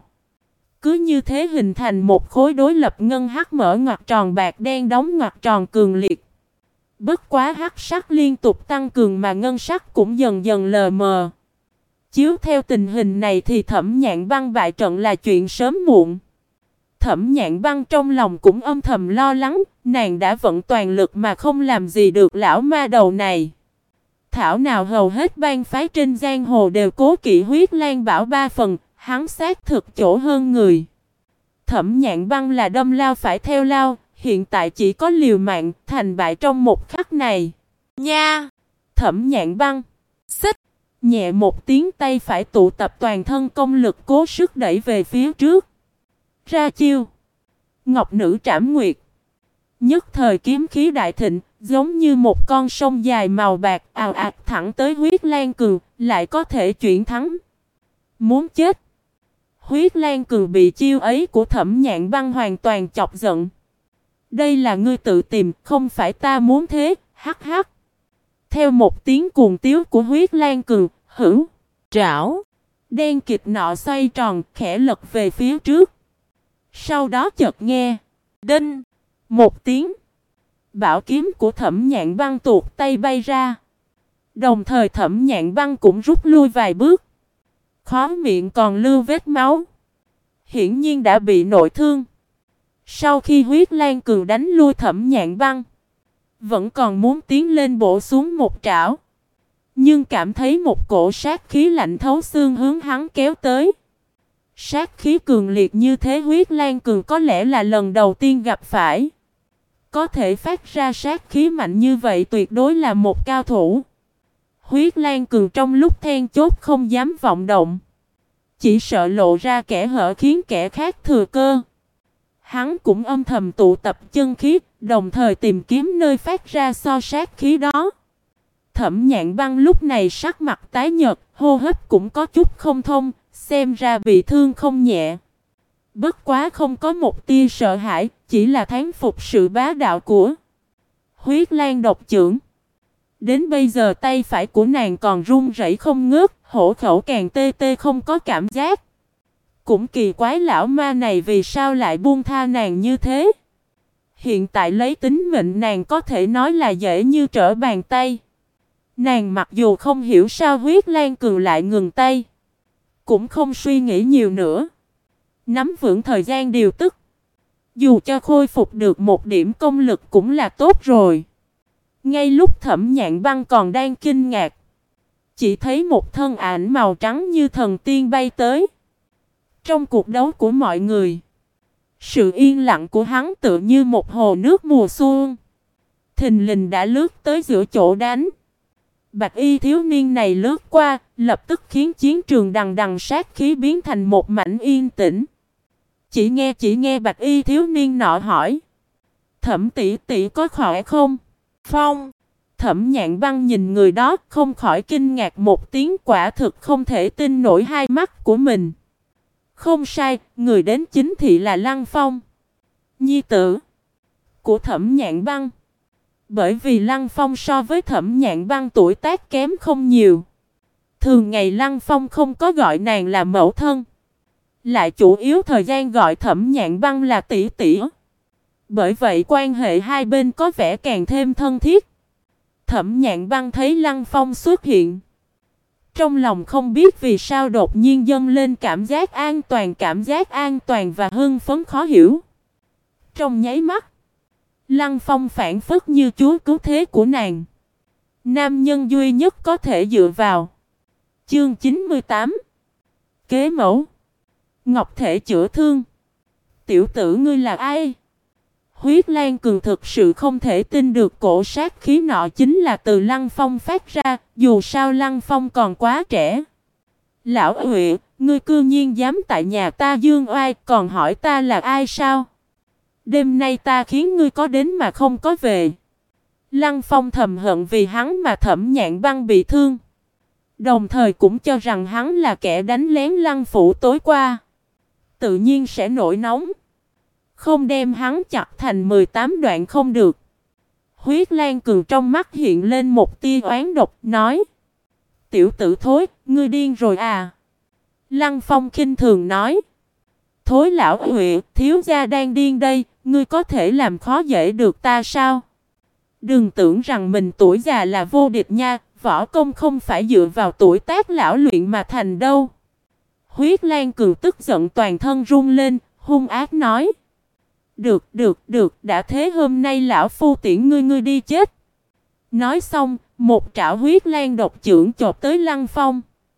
Cứ như thế hình thành một khối đối lập ngân hắc mở ngoặc tròn bạc đen đóng ngoặc tròn cường liệt. Bất quá hắc sắc liên tục tăng cường mà ngân sắc cũng dần dần lờ mờ. Chiếu theo tình hình này thì Thẩm Nhạn Băng bại trận là chuyện sớm muộn. Thẩm Nhạn Băng trong lòng cũng âm thầm lo lắng, nàng đã vận toàn lực mà không làm gì được lão ma đầu này. Thảo nào hầu hết bang phái trên giang hồ đều cố kỵ Huyết Lang Bảo ba phần, hắn xác thực chỗ hơn người. Thẩm Nhạn Băng là đâm lao phải theo lao, hiện tại chỉ có liều mạng, thành bại trong một khắc này. Nha! Thẩm Nhạn Băng xích! Nhẹ một tiếng, tay phải tụ tập toàn thân công lực cố sức đẩy về phía trước. Ra chiêu! Ngọc Nữ Trảm Nguyệt. Nhất thời kiếm khí đại thịnh, giống như một con sông dài màu bạc ào ạt thẳng tới Huyết Lang Cừu, lại có thể chuyển thắng. Muốn chết! Huyết Lang Cừu bị chiêu ấy của Thẩm Nhạn Băng hoàn toàn chọc giận. Đây là ngươi tự tìm, không phải ta muốn thế, hắc hắc. Theo một tiếng cuồng tiếu của Huyết Lang Cừu, hữu, trảo, đen kịt nọ xoay tròn, khẽ lật về phía trước. Sau đó chợt nghe, đinh, một tiếng. Bảo kiếm của Thẩm Nhạn Băng tuột tay bay ra. Đồng thời Thẩm Nhạn Băng cũng rút lui vài bước. Khóe miệng còn lưu vết máu. Hiển nhiên đã bị nội thương. Sau khi Huyết Lang Cừu đánh lui Thẩm Nhạn Băng, vẫn còn muốn tiến lên bổ xuống một trảo. Nhưng cảm thấy một cổ sát khí lạnh thấu xương hướng hắn kéo tới. Sát khí cường liệt như thế Huyết Lang Cừu có lẽ là lần đầu tiên gặp phải. Có thể phát ra sát khí mạnh như vậy tuyệt đối là một cao thủ. Huyết Lang Cừu trong lúc then chốt không dám vọng động. Chỉ sợ lộ ra kẻ hở khiến kẻ khác thừa cơ. Hắn cũng âm thầm tụ tập chân khí, đồng thời tìm kiếm nơi phát ra so sát khí đó. Thẩm Nhạn Băng lúc này sắc mặt tái nhợt, hô hấp cũng có chút không thông, xem ra bị thương không nhẹ. Bất quá không có một tia sợ hãi, chỉ là thán phục sự bá đạo của Huyết Lang độc chưởng. Đến bây giờ tay phải của nàng còn run rẩy không ngớt, hổ khẩu càng tê tê không có cảm giác. Cũng kỳ quái lão ma này vì sao lại buông tha nàng như thế. Hiện tại lấy tính mệnh nàng có thể nói là dễ như trở bàn tay. Nàng mặc dù không hiểu sao Huyết Lang Cừu lại ngừng tay, cũng không suy nghĩ nhiều nữa. Nắm vững thời gian điều tức. Dù cho khôi phục được một điểm công lực cũng là tốt rồi. Ngay lúc Thẩm Nhạn Băng còn đang kinh ngạc, chỉ thấy một thân ảnh màu trắng như thần tiên bay tới. Trong cuộc đấu của mọi người, sự yên lặng của hắn tựa như một hồ nước mùa xuân. Thình lình đã lướt tới giữa chỗ đánh. Bạch y thiếu niên này lướt qua, lập tức khiến chiến trường đằng đằng sát khí biến thành một mảnh yên tĩnh. Chỉ nghe bạch y thiếu niên nọ hỏi: Thẩm tỷ tỷ có khỏe không? Phong. Thẩm Nhạn Băng nhìn người đó không khỏi kinh ngạc một tiếng, quả thực không thể tin nổi hai mắt của mình. Không sai, người đến chính thị là Lăng Phong, nhi tử của Thẩm Nhạn Băng. Bởi vì Lăng Phong so với Thẩm Nhạn Băng tuổi tác kém không nhiều. Thường ngày Lăng Phong không có gọi nàng là mẫu thân, lại chủ yếu thời gian gọi Thẩm Nhạn Băng là tỷ tỷ. Bởi vậy quan hệ hai bên có vẻ càng thêm thân thiết. Thẩm Nhạn Băng thấy Lăng Phong xuất hiện, trong lòng không biết vì sao đột nhiên dâng lên cảm giác an toàn và hưng phấn khó hiểu. Trong nháy mắt, Lăng Phong phảng phất như chúa cứu thế của nàng. Nam nhân duy nhất có thể dựa vào. Chương 98. Kế mẫu. Ngọc thể chữa thương. Tiểu tử ngươi là ai? Huyết Lan Cường thực sự không thể tin được cổ sát khí nọ chính là từ Lăng Phong phát ra, dù sao Lăng Phong còn quá trẻ. Lão Huệ, ngươi cư nhiên dám tại nhà ta dương oai, còn hỏi ta là ai sao? Đêm nay ta khiến ngươi có đến mà không có về. Lăng Phong thầm hận vì hắn mà Thẩm Nhạn Băng bị thương. Đồng thời cũng cho rằng hắn là kẻ đánh lén Lăng phủ tối qua. Tự nhiên sẽ nổi nóng. Không đem hắn chặt thành 18 đoạn không được. Huyết Lan Cường trong mắt hiện lên một tia oán độc, nói: Tiểu tử thối, ngươi điên rồi à? Lăng Phong khinh thường nói: Thối lão Huệ, thiếu gia đang điên đây, ngươi có thể làm khó dễ được ta sao? Đừng tưởng rằng mình tuổi già là vô địch nha, võ công không phải dựa vào tuổi tác lão luyện mà thành đâu. Huyết Lan Cường tức giận toàn thân run lên, hung ác nói: Được, đã thế hôm nay lão phu tiễn ngươi đi chết. Nói xong, một trảo huyết lan độc chưởng chộp tới Lăng Phong.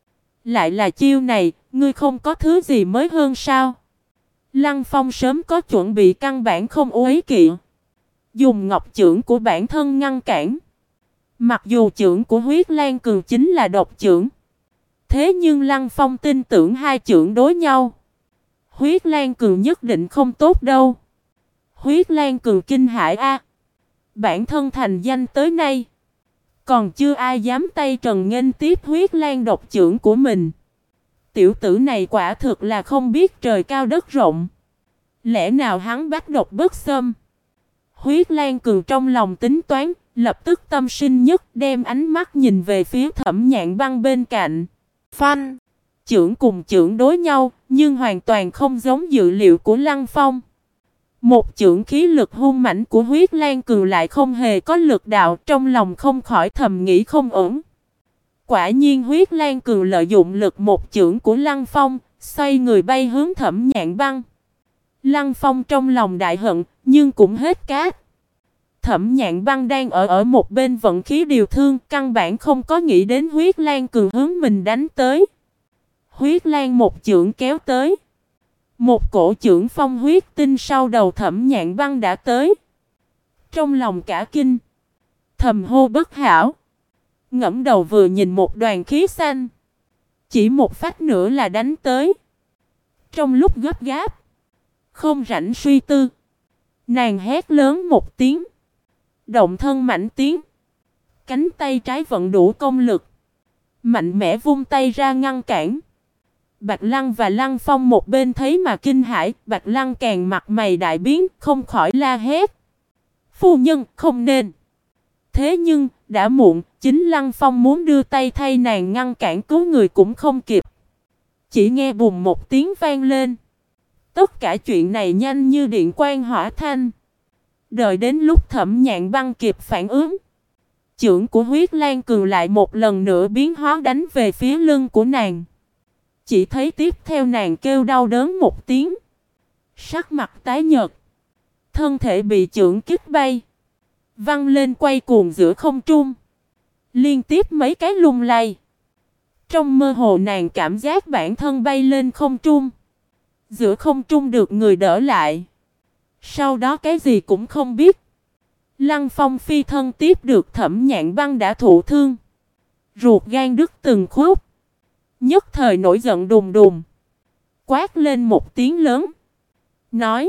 Lại là chiêu này, ngươi không có thứ gì mới hơn sao? Lăng Phong sớm có chuẩn bị, căn bản không uế kỵ. Dùng ngọc chưởng của bản thân ngăn cản. Mặc dù chưởng của Huyết Lan Cường chính là độc chưởng, thế nhưng Lăng Phong tin tưởng hai chưởng đối nhau, Huyết Lan Cường nhất định không tốt đâu. Huyết Lan Cường kinh hãi a, bản thân thành danh tới nay, còn chưa ai dám tay trần nghênh tiếp Huyết Lan độc chưởng của mình. Tiểu tử này quả thực là không biết trời cao đất rộng. Lẽ nào hắn bắt độc bất xâm? Huyết Lan Cường trong lòng tính toán, lập tức tâm sinh nhất, đem ánh mắt nhìn về phía Thẩm Nhạn Băng bên cạnh. Phanh! Chưởng cùng chưởng đối nhau, nhưng hoàn toàn không giống dự liệu của Lăng Phong. Một chưởng khí lực hung mãnh của Huyết Lan Cường lại không hề có lực đạo, trong lòng không khỏi thầm nghĩ không ổn. Quả nhiên Huyết Lan Cường lợi dụng lực một chưởng của Lăng Phong, xoay người bay hướng Thẩm Nhạn Băng. Lăng Phong trong lòng đại hận, nhưng cũng hết cát. Thẩm Nhạn Băng đang ở một bên vận khí điều thương, căn bản không có nghĩ đến Huyết Lan Cường hướng mình đánh tới. Huyết Lan một chưởng kéo tới. Một cổ chưởng phong huyết tinh sau đầu Thẩm Nhạn Băng đã tới. Trong lòng cả kinh, thầm hô bất hảo. Ngẫm đầu vừa nhìn một đoàn khí xanh, chỉ một phát nữa là đánh tới. Trong lúc gấp gáp, không rảnh suy tư, nàng hét lớn một tiếng, động thân mạnh tiến, cánh tay trái vận đủ công lực, mạnh mẽ vung tay ra ngăn cản. Bạch Lăng và Lăng Phong một bên thấy mà kinh hãi, Bạch Lăng càng mặt mày đại biến, không khỏi la hét: Phu nhân, không nên! Thế nhưng, đã muộn, chính Lăng Phong muốn đưa tay thay nàng ngăn cản cứu người cũng không kịp. Chỉ nghe bùm một tiếng vang lên. Tất cả chuyện này nhanh như điện quang hỏa thanh. Đợi đến lúc Thẩm Nhạn Băng kịp phản ứng, chưởng của Huyết Lan Cường lại một lần nữa biến hóa đánh về phía lưng của nàng. Chỉ thấy tiếp theo nàng kêu đau đớn một tiếng, sắc mặt tái nhợt, thân thể bị chưởng kích bay, văng lên quay cuồng giữa không trung, liên tiếp mấy cái lung lay. Trong mơ hồ nàng cảm giác bản thân bay lên không trung, giữa không trung được người đỡ lại. Sau đó cái gì cũng không biết. Lăng Phong phi thân tiếp được Thẩm Nhạn Băng đã thụ thương, ruột gan đứt từng khúc, nhất thời nổi giận đùng đùng, quát lên một tiếng lớn, nói: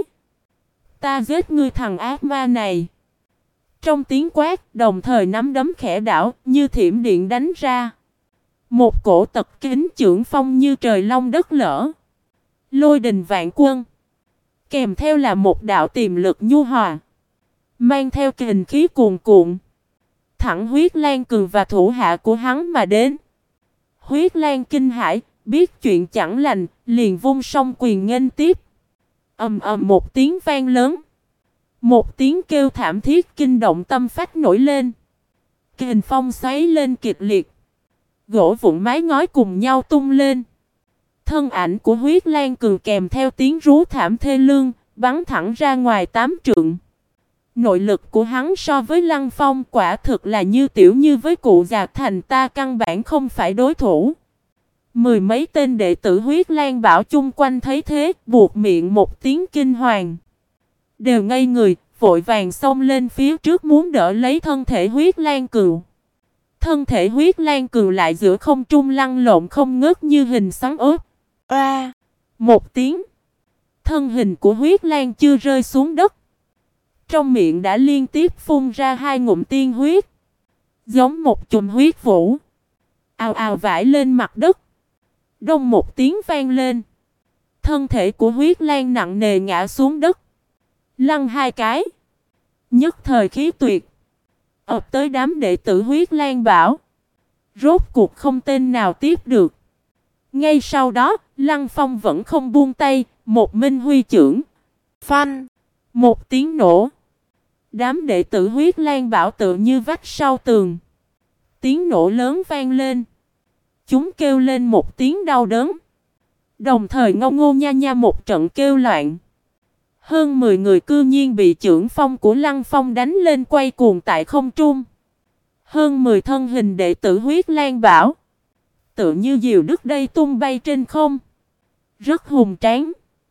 Ta giết ngươi thằng ác ma này! Trong tiếng quát, đồng thời nắm đấm khẽ đảo, như thiểm điện đánh ra. Một cổ tật kính chưởng phong như trời long đất lở, lôi đình vạn quân, kèm theo là một đạo tiềm lực nhu hòa, mang theo kình khí cuồn cuộn, thẳng Huyết Lan Cường và thủ hạ của hắn mà đến. Huyết Lan kinh hãi, biết chuyện chẳng lành, liền vung song quyền nghênh tiếp. Ầm ầm một tiếng vang lớn, một tiếng kêu thảm thiết kinh động tâm phách nổi lên. Kình phong xoáy lên kịch liệt, gỗ vụn mái ngói cùng nhau tung lên. Thân ảnh của Huyết Lan Cường kèm theo tiếng rú thảm thê lương, bắn thẳng ra ngoài 8 trượng. Nội lực của hắn so với Lăng Phong quả thực là như tiểu như với cụ già thành ta căn bản không phải đối thủ. Mười mấy tên đệ tử Huyết Lang Bảo chung quanh thấy thế, buột miệng một tiếng kinh hoàng. Đều ngây người, vội vàng xông lên phía trước muốn đỡ lấy thân thể Huyết Lang Cừu. Thân thể Huyết Lang Cừu lại giữa không trung lăn lộn không ngớt như hình xoắn ốc. Oa! Một tiếng. Thân hình của Huyết Lang chưa rơi xuống đất. Trong miệng đã liên tiếp phun ra hai ngụm tiên huyết. Giống một chùm huyết vũ. Ào ào vãi lên mặt đất. Đông một tiếng vang lên. Thân thể của Huyết Lang nặng nề ngã xuống đất. Lăn hai cái. Nhất thời khí tuyệt. Ập tới đám đệ tử Huyết Lang Bảo. Rốt cuộc không tên nào tiếp được. Ngay sau đó, Lăng Phong vẫn không buông tay. Một minh huy chưởng. Phanh. Một tiếng nổ. Đám đệ tử Huyết Lang Bảo tự như vách sau tường. Tiếng nổ lớn vang lên. Chúng kêu lên một tiếng đau đớn. Đồng thời ngâu ngô nha nha một trận kêu loạn. Hơn 10 người cư nhiên bị chưởng phong của Lăng Phong đánh lên quay cuồng tại không trung. Hơn 10 thân hình đệ tử Huyết Lang Bảo. Tự như diều đứt dây tung bay trên không. Rất hùng tráng.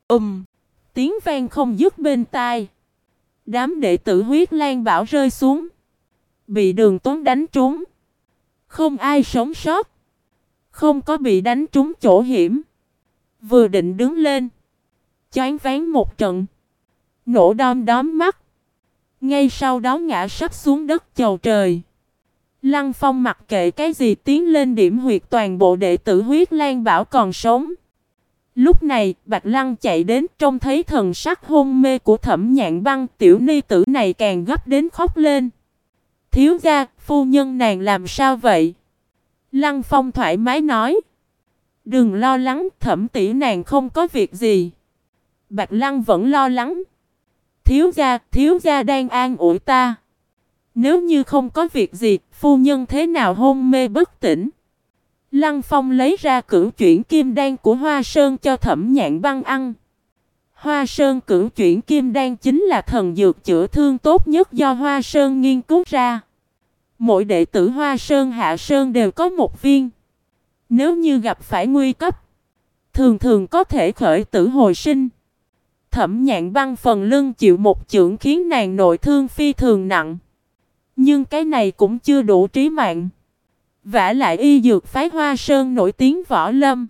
Tiếng vang không dứt bên tai. Đám đệ tử Huyết Lang Bảo rơi xuống. Bị Đường Tuấn đánh trúng. Không ai sống sót. Không có bị đánh trúng chỗ hiểm. Vừa định đứng lên. Choáng váng một trận. Nổ đom đóm mắt. Ngay sau đó ngã sắp xuống đất chầu trời. Lăng Phong mặc kệ cái gì tiến lên điểm huyệt toàn bộ đệ tử Huyết Lang Bảo còn sống. Lúc này, Bạch Lăng chạy đến trông thấy thần sắc hôn mê của Thẩm Nhạn Băng, tiểu ni tử này càng gấp đến khóc lên. Thiếu gia, phu nhân nàng làm sao vậy? Lăng Phong thoải mái nói. Đừng lo lắng, Thẩm tỷ nàng không có việc gì. Bạch Lăng vẫn lo lắng. Thiếu gia đang an ủi ta. Nếu như không có việc gì, phu nhân thế nào hôn mê bất tỉnh? Lăng Phong lấy ra cửu chuyển kim đan của Hoa Sơn cho Thẩm Nhạn Băng ăn. Hoa Sơn cửu chuyển kim đan chính là thần dược chữa thương tốt nhất do Hoa Sơn nghiên cứu ra. Mỗi đệ tử Hoa Sơn Hạ Sơn đều có một viên. Nếu như gặp phải nguy cấp, thường thường có thể khởi tử hồi sinh. Thẩm Nhạn Băng phần lưng chịu một chưởng khiến nàng nội thương phi thường nặng. Nhưng cái này cũng chưa đủ trí mạng. Vả lại y dược phái Hoa Sơn nổi tiếng võ lâm.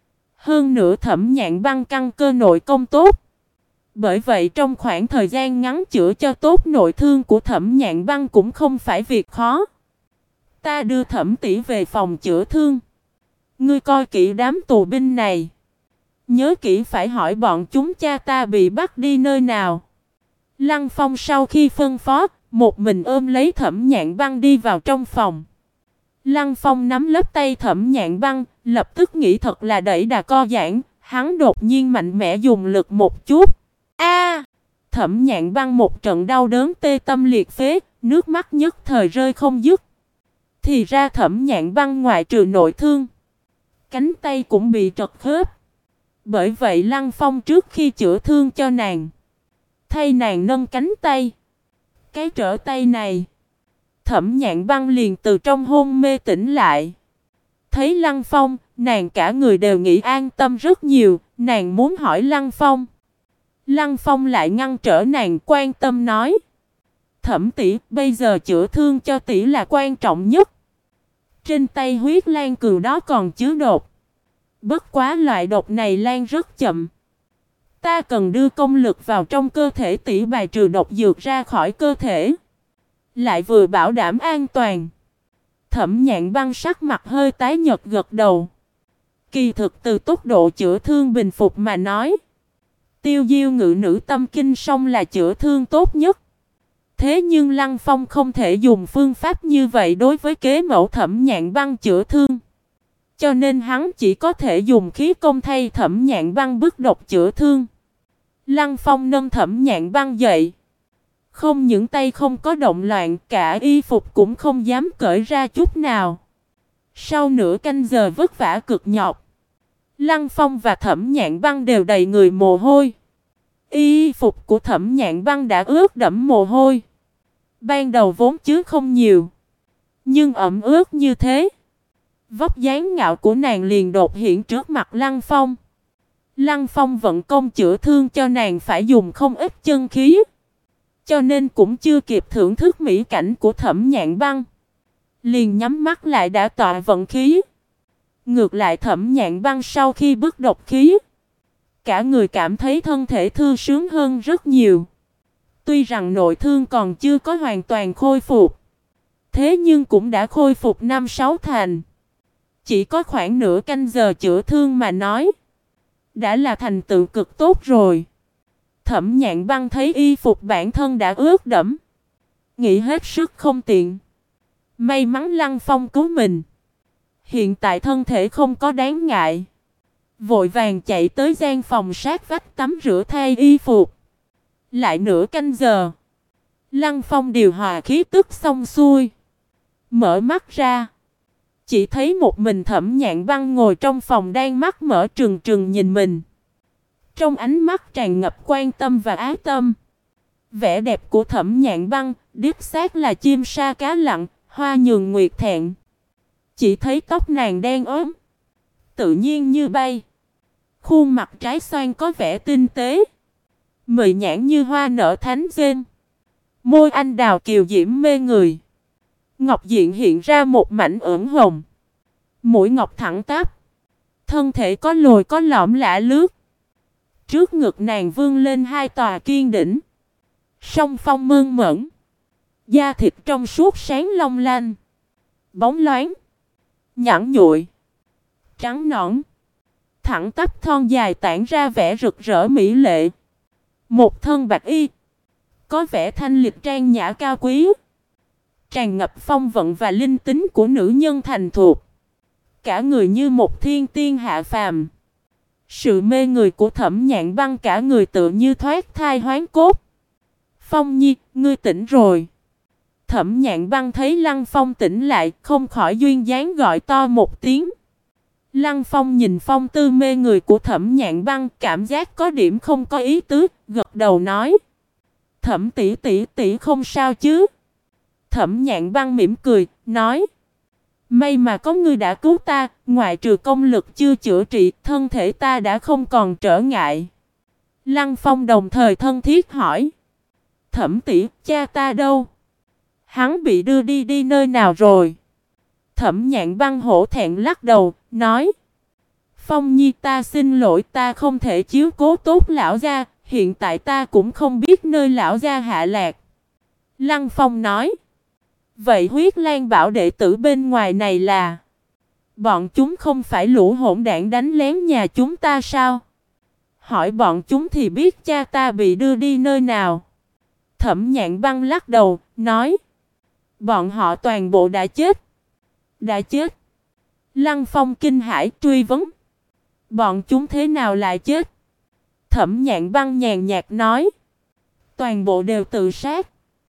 Hơn nữa Thẩm Nhạn Băng căn cơ nội công tốt. Bởi vậy trong khoảng thời gian ngắn chữa cho tốt nội thương của Thẩm Nhạn Băng cũng không phải việc khó. Ta đưa Thẩm tỷ về phòng chữa thương. Ngươi coi kỹ đám tù binh này. Nhớ kỹ phải hỏi bọn chúng cha ta bị bắt đi nơi nào. Lăng Phong sau khi phân phó, một mình ôm lấy Thẩm Nhạn Băng đi vào trong phòng. Lăng Phong nắm lấy tay Thẩm Nhạn Băng, lập tức nghĩ thật là đẩy đà co giãn, hắn đột nhiên mạnh mẽ dùng lực một chút. A! Thẩm Nhạn Băng một trận đau đớn tê tâm liệt phế, nước mắt nhất thời rơi không dứt. Thì ra Thẩm Nhạn Băng ngoại trừ nội thương, cánh tay cũng bị trật khớp. Bởi vậy Lăng Phong trước khi chữa thương cho nàng, thay nàng nâng cánh tay. Cái trở tay này, Thẩm Nhạn Băng liền từ trong hôn mê tỉnh lại. Thấy Lăng Phong, nàng cả người đều nghĩ an tâm rất nhiều, nàng muốn hỏi Lăng Phong. Lăng Phong lại ngăn trở nàng, quan tâm nói. Thẩm tỷ, bây giờ chữa thương cho tỷ là quan trọng nhất. Trên tay Huyết Lang Cừu đó còn chứa độc. Bất quá loại độc này lan rất chậm. Ta cần đưa công lực vào trong cơ thể tỷ bài trừ độc dược ra khỏi cơ thể. Lại vừa bảo đảm an toàn. Thẩm Nhạn Băng sắc mặt hơi tái nhợt gật đầu. Kỳ thực từ tốc độ chữa thương bình phục mà nói, Tiêu Diêu Ngự Nữ Tâm Kinh Song là chữa thương tốt nhất. Thế nhưng Lăng Phong không thể dùng phương pháp như vậy đối với kế mẫu Thẩm Nhạn Băng chữa thương. Cho nên hắn chỉ có thể dùng khí công thay Thẩm Nhạn Băng bức độc chữa thương. Lăng Phong nâng Thẩm Nhạn Băng dậy. Không những tay không có động loạn, cả y phục cũng không dám cởi ra chút nào. Sau nửa canh giờ vất vả cực nhọc, Lăng Phong và Thẩm Nhạn Băng đều đầy người mồ hôi. Y phục của Thẩm Nhạn Băng đã ướt đẫm mồ hôi. Ban đầu vốn chứ không nhiều, nhưng ẩm ướt như thế, vóc dáng ngạo của nàng liền đột hiện trước mặt Lăng Phong. Lăng Phong vận công chữa thương cho nàng phải dùng không ít chân khí, cho nên cũng chưa kịp thưởng thức mỹ cảnh của Thẩm Nhạn Băng, liền nhắm mắt lại đã tọa vận khí. Ngược lại Thẩm Nhạn Băng sau khi bức độc khí, cả người cảm thấy thân thể thư sướng hơn rất nhiều. Tuy rằng nội thương còn chưa có hoàn toàn khôi phục, thế nhưng cũng đã khôi phục 5-6 thành. Chỉ có khoảng nửa canh giờ chữa thương mà nói, đã là thành tựu cực tốt rồi. Thẩm Nhạn Băng thấy y phục bản thân đã ướt đẫm, nghĩ hết sức không tiện. May mắn Lăng Phong cứu mình, hiện tại thân thể không có đáng ngại, vội vàng chạy tới gian phòng sát vách tắm rửa thay y phục. Lại nửa canh giờ, Lăng Phong điều hòa khí tức xong xuôi, mở mắt ra, chỉ thấy một mình Thẩm Nhạn Băng ngồi trong phòng đang mắt mở trừng trừng nhìn mình. Trong ánh mắt tràn ngập quan tâm và ái tâm. Vẻ đẹp của Thẩm Nhạn Băng đích xác là chim sa cá lặng, hoa nhường nguyệt thẹn. Chỉ thấy tóc nàng đen ốm, tự nhiên như bay. Khuôn mặt trái xoan có vẻ tinh tế, mười nhãn như hoa nở thánh dên. Môi anh đào kiều diễm mê người. Ngọc diện hiện ra một mảnh ửng hồng. Mũi ngọc thẳng tắp, thân thể có lồi có lõm lả lướt. Trước ngực nàng vươn lên hai tòa kiên đỉnh, song phong mơn mởn, da thịt trong suốt sáng long lanh, bóng loáng, nhẵn nhụi, trắng nõn, thẳng tắp thon dài tản ra vẻ rực rỡ mỹ lệ. Một thân bạch y, có vẻ thanh lịch trang nhã cao quý, tràn ngập phong vận và linh tính của nữ nhân thành thục. Cả người như một thiên tiên hạ phàm. Sự mê người của Thẩm Nhạn Băng cả người tựa như thoát thai hoán cốt. Phong Nhi, ngươi tỉnh rồi. Thẩm Nhạn Băng thấy Lăng Phong tỉnh lại, không khỏi duyên dáng gọi to một tiếng. Lăng Phong nhìn phong tư mê người của Thẩm Nhạn Băng, cảm giác có điểm không có ý tứ, gật đầu nói: Thẩm tỷ tỷ tỷ không sao chứ? Thẩm Nhạn Băng mỉm cười, nói: May mà có ngươi đã cứu ta, ngoại trừ công lực chưa chữa trị, thân thể ta đã không còn trở ngại. Lăng Phong đồng thời thân thiết hỏi: Thẩm tỷ, cha ta đâu? Hắn bị đưa đi nơi nào rồi? Thẩm Nhạn Băng hổ thẹn lắc đầu, nói: Phong Nhi, ta xin lỗi, ta không thể chiếu cố tốt lão gia, hiện tại ta cũng không biết nơi lão gia hạ lạc. Lăng Phong nói: Vậy Huyết Lang bảo đệ tử bên ngoài này là? Bọn chúng không phải lũ hỗn đản đánh lén nhà chúng ta sao? Hỏi bọn chúng thì biết cha ta bị đưa đi nơi nào. Thẩm Nhạn Băng lắc đầu, nói: Bọn họ toàn bộ đã chết. Đã chết? Lăng Phong kinh hãi truy vấn: Bọn chúng thế nào lại chết? Thẩm Nhạn Băng nhàn nhạt nói: Toàn bộ đều tự sát.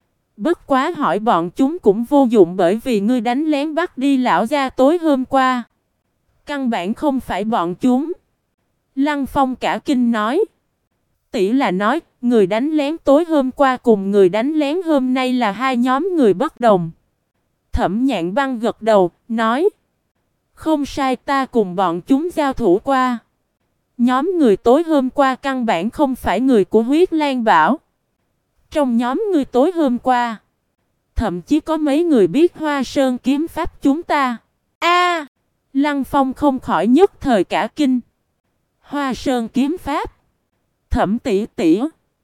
Bất quá hỏi bọn chúng cũng vô dụng, bởi vì ngươi đánh lén bắt đi lão gia tối hôm qua. Căn bản không phải bọn chúng. Lăng Phong cả kinh nói: Tỷ là nói, người đánh lén tối hôm qua cùng người đánh lén hôm nay là hai nhóm người bất đồng. Thẩm Nhạn Băng gật đầu, nói: Không sai, ta cùng bọn chúng giao thủ qua. Nhóm người tối hôm qua căn bản không phải người của Huyết Lang Bảo. Trong nhóm người tối hôm qua, thậm chí có mấy người biết Hoa Sơn kiếm pháp chúng ta. A! Lăng Phong không khỏi nhất thời cả kinh. Hoa Sơn kiếm pháp? Thẩm tỷ tỷ,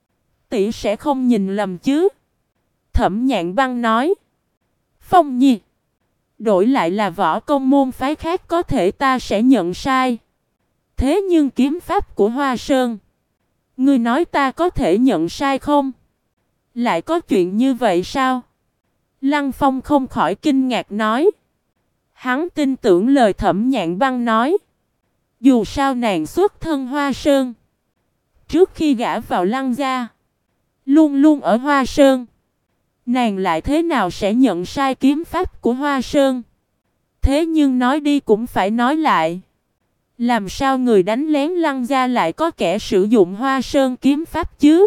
tỷ sẽ không nhìn lầm chứ? Thẩm Nhạn Băng nói: Phong Nhi, đổi lại là võ công môn phái khác có thể ta sẽ nhận sai. Thế nhưng kiếm pháp của Hoa Sơn, ngươi nói ta có thể nhận sai không? Lại có chuyện như vậy sao? Lăng Phong không khỏi kinh ngạc nói. Hắn tin tưởng lời Thẩm Nhạn Băng nói. Dù sao nàng xuất thân Hoa Sơn, trước khi gả vào Lăng gia, luôn luôn ở Hoa Sơn. Nàng lại thế nào sẽ nhận sai kiếm pháp của Hoa Sơn? Thế nhưng nói đi cũng phải nói lại. Làm sao người đánh lén Lăng gia lại có kẻ sử dụng Hoa Sơn kiếm pháp chứ?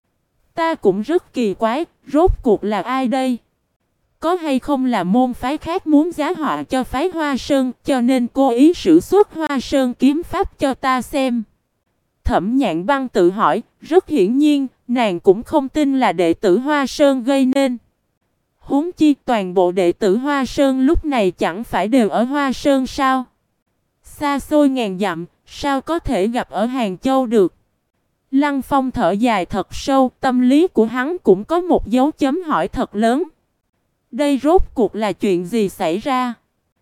Ta cũng rất kỳ quái, rốt cuộc là ai đây? Có hay không là môn phái khác muốn giá họa cho phái Hoa Sơn, cho nên cố ý sử xuất Hoa Sơn kiếm pháp cho ta xem? Thẩm Nhạn Băng tự hỏi, rất hiển nhiên, nàng cũng không tin là đệ tử Hoa Sơn gây nên. Huống chi toàn bộ đệ tử Hoa Sơn lúc này chẳng phải đều ở Hoa Sơn sao? Xa xôi ngàn dặm, sao có thể gặp ở Hàng Châu được? Lăng Phong thở dài thật sâu, tâm lý của hắn cũng có một dấu chấm hỏi thật lớn. Đây rốt cuộc là chuyện gì xảy ra?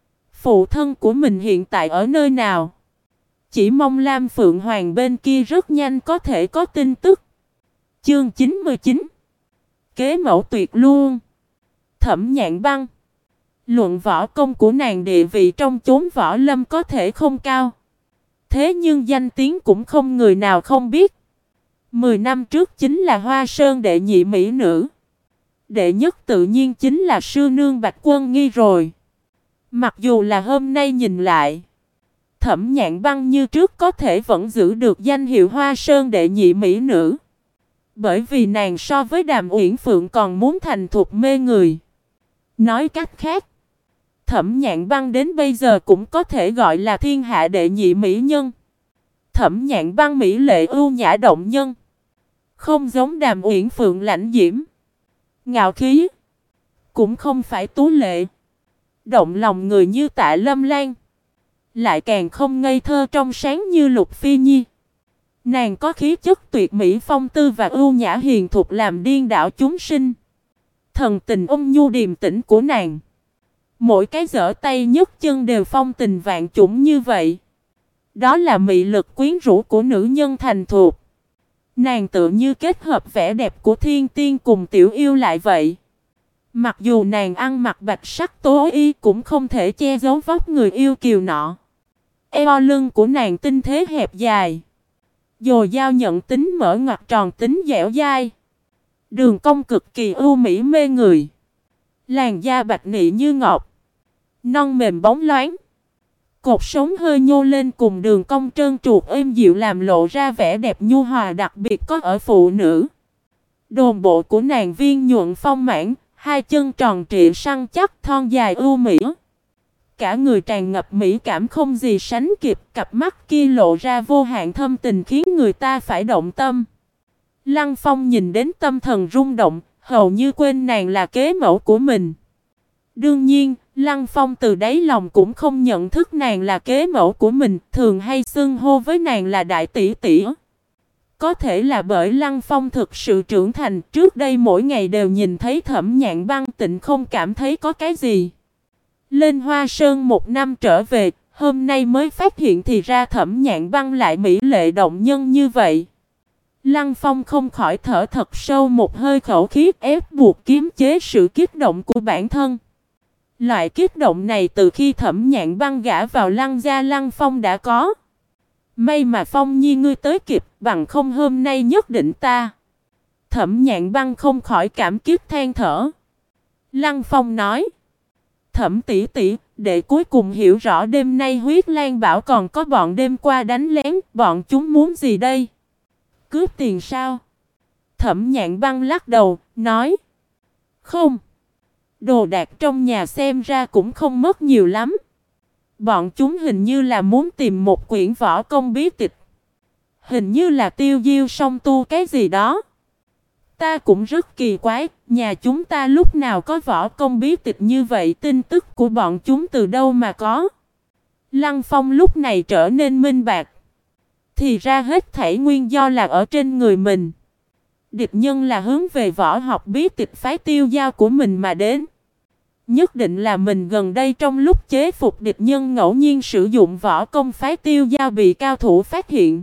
Phụ thân của mình hiện tại ở nơi nào? Chỉ mong Lam Phượng Hoàng bên kia rất nhanh có thể có tin tức. Chương 99. Kế mẫu tuyệt luôn. Thẩm Nhạn Băng. Luận võ công của nàng địa vị trong chốn võ lâm có thể không cao. Thế nhưng danh tiếng cũng không người nào không biết. 10 năm trước chính là Hoa Sơn đệ nhị mỹ nữ. Đệ nhất tự nhiên chính là sư nương Bạch Quân Nghi rồi. Mặc dù là hôm nay nhìn lại, Thẩm Nhạn Băng như trước có thể vẫn giữ được danh hiệu Hoa Sơn đệ nhị mỹ nữ. Bởi vì nàng so với Đàm Uyển Phượng còn muốn thành thục mê người. Nói cách khác, Thẩm Nhạn Băng đến bây giờ cũng có thể gọi là thiên hạ đệ nhị mỹ nhân. Thẩm Nhạn Băng mỹ lệ ưu nhã động nhân, không giống Đàm Uyển Phượng lãnh diễm, ngạo khí, cũng không phải tú lệ, động lòng người như Tạ Lâm Lan, lại càng không ngây thơ trong sáng như Lục Phi Nhi. Nàng có khí chất tuyệt mỹ phong tư và ưu nhã hiền thục làm điên đảo chúng sinh. Thần tình ôn nhu điềm tĩnh của nàng, mỗi cái giở tay nhấc chân đều phong tình vạn chủng như vậy. Đó là mị lực quyến rũ của nữ nhân thành thục. Nàng tự như kết hợp vẻ đẹp của thiên tiên cùng tiểu yêu lại vậy. Mặc dù nàng ăn mặc bạch sắc tố y cũng không thể che giấu vóc người yêu kiều nọ. Eo lưng của nàng tinh tế hẹp dài, dồi dao nhận tính mở ngoặt tròn tính dẻo dai. Đường cong cực kỳ ưu mỹ mê người. Làn da bạch nị như ngọc, non mềm bóng loáng. Cột sống hơi nhô lên cùng đường cong trơn truột êm dịu làm lộ ra vẻ đẹp nhu hòa đặc biệt có ở phụ nữ. Đồn bộ của nàng viên nhuận phong mãn, hai chân tròn trịa săn chắc thon dài ưu mỹ. Cả người tràn ngập mỹ cảm không gì sánh kịp, cặp mắt kia lộ ra vô hạn thâm tình khiến người ta phải động tâm. Lăng Phong nhìn đến tâm thần rung động, hầu như quên nàng là kế mẫu của mình. Đương nhiên, Lăng Phong từ đáy lòng cũng không nhận thức nàng là kế mẫu của mình, thường hay xưng hô với nàng là đại tỷ tỷ. Có thể là bởi Lăng Phong thực sự trưởng thành, trước đây mỗi ngày đều nhìn thấy Thẩm Nhạn Băng tịnh không cảm thấy có cái gì. Lên Hoa Sơn 1 năm trở về, hôm nay mới phát hiện thì ra Thẩm Nhạn Băng lại mỹ lệ động nhân như vậy. Lăng Phong không khỏi thở thật sâu một hơi khẩu khí ép buộc kiềm chế sự kích động của bản thân. Loại kích động này từ khi Thẩm Nhạn Băng gả vào Lăng gia Lăng Phong đã có. May mà Phong Nhi ngươi tới kịp, bằng không hôm nay nhất định ta. Thẩm Nhạn Băng không khỏi cảm kích than thở. Lăng Phong nói: Thẩm tỷ tỷ, đệ cuối cùng hiểu rõ đêm nay Huyết Lang bảo còn có bọn đêm qua đánh lén, bọn chúng muốn gì đây? Cướp tiền sao? Thẩm Nhạn Băng lắc đầu, nói: Không. Đồ đạc trong nhà xem ra cũng không mất nhiều lắm. Bọn chúng hình như là muốn tìm một quyển võ công bí tịch. Hình như là tiêu diêu song tu cái gì đó. Ta cũng rất kỳ quái, nhà chúng ta lúc nào có võ công bí tịch như vậy, tin tức của bọn chúng từ đâu mà có. Lăng Phong lúc này trở nên minh bạch. Thì ra hết thảy nguyên do là ở trên người mình. Địch nhân là hướng về võ học bí tịch phái tiêu giao của mình mà đến. Nhất định là mình gần đây trong lúc chế phục địch nhân ngẫu nhiên sử dụng võ công phái tiêu giao bị cao thủ phát hiện.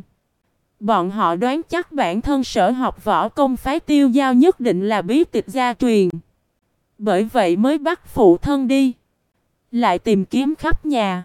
Bọn họ đoán chắc bản thân sở học võ công phái tiêu giao nhất định là bí tịch gia truyền. Bởi vậy mới bắt phụ thân đi. Lại tìm kiếm khắp nhà.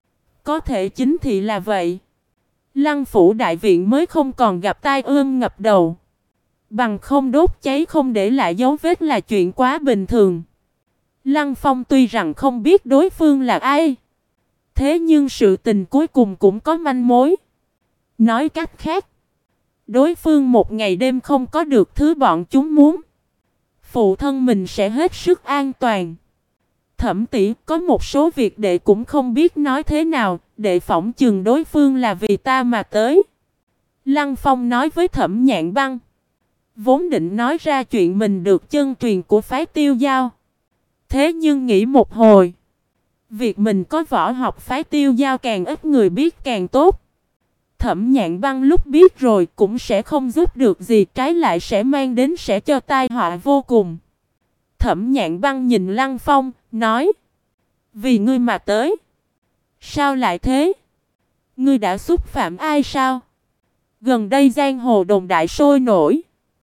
Có thể chính thị là vậy. Lăng phủ đại viện mới không còn gặp tai ương ngập đầu. Bằng không đốt cháy không để lại dấu vết là chuyện quá bình thường. Lăng Phong tuy rằng không biết đối phương là ai, Thế nhưng sự tình cuối cùng cũng có manh mối. Nói cách khác, đối phương một ngày đêm không có được thứ bọn chúng muốn, phụ thân mình sẽ hết sức an toàn. Thẩm tỷ, có một số việc đệ cũng không biết nói thế nào, đệ phỏng chừng đối phương là vì ta mà tới. Lăng Phong nói với Thẩm Nhạn Băng. Vốn định nói ra chuyện mình được chân truyền của phái Tiêu Giao. Thế nhưng nghĩ một hồi, việc mình có võ học phái Tiêu Giao càng ít người biết càng tốt. Thẩm Nhạn Băng lúc biết rồi cũng sẽ không giúp được gì, trái lại sẽ mang đến sẽ cho tai họa vô cùng. Thẩm Nhạn Băng nhìn Lăng Phong, nói: vì ngươi mà tới. Sao lại thế? Ngươi đã xúc phạm ai sao? Gần đây giang hồ đồn đại sôi nổi.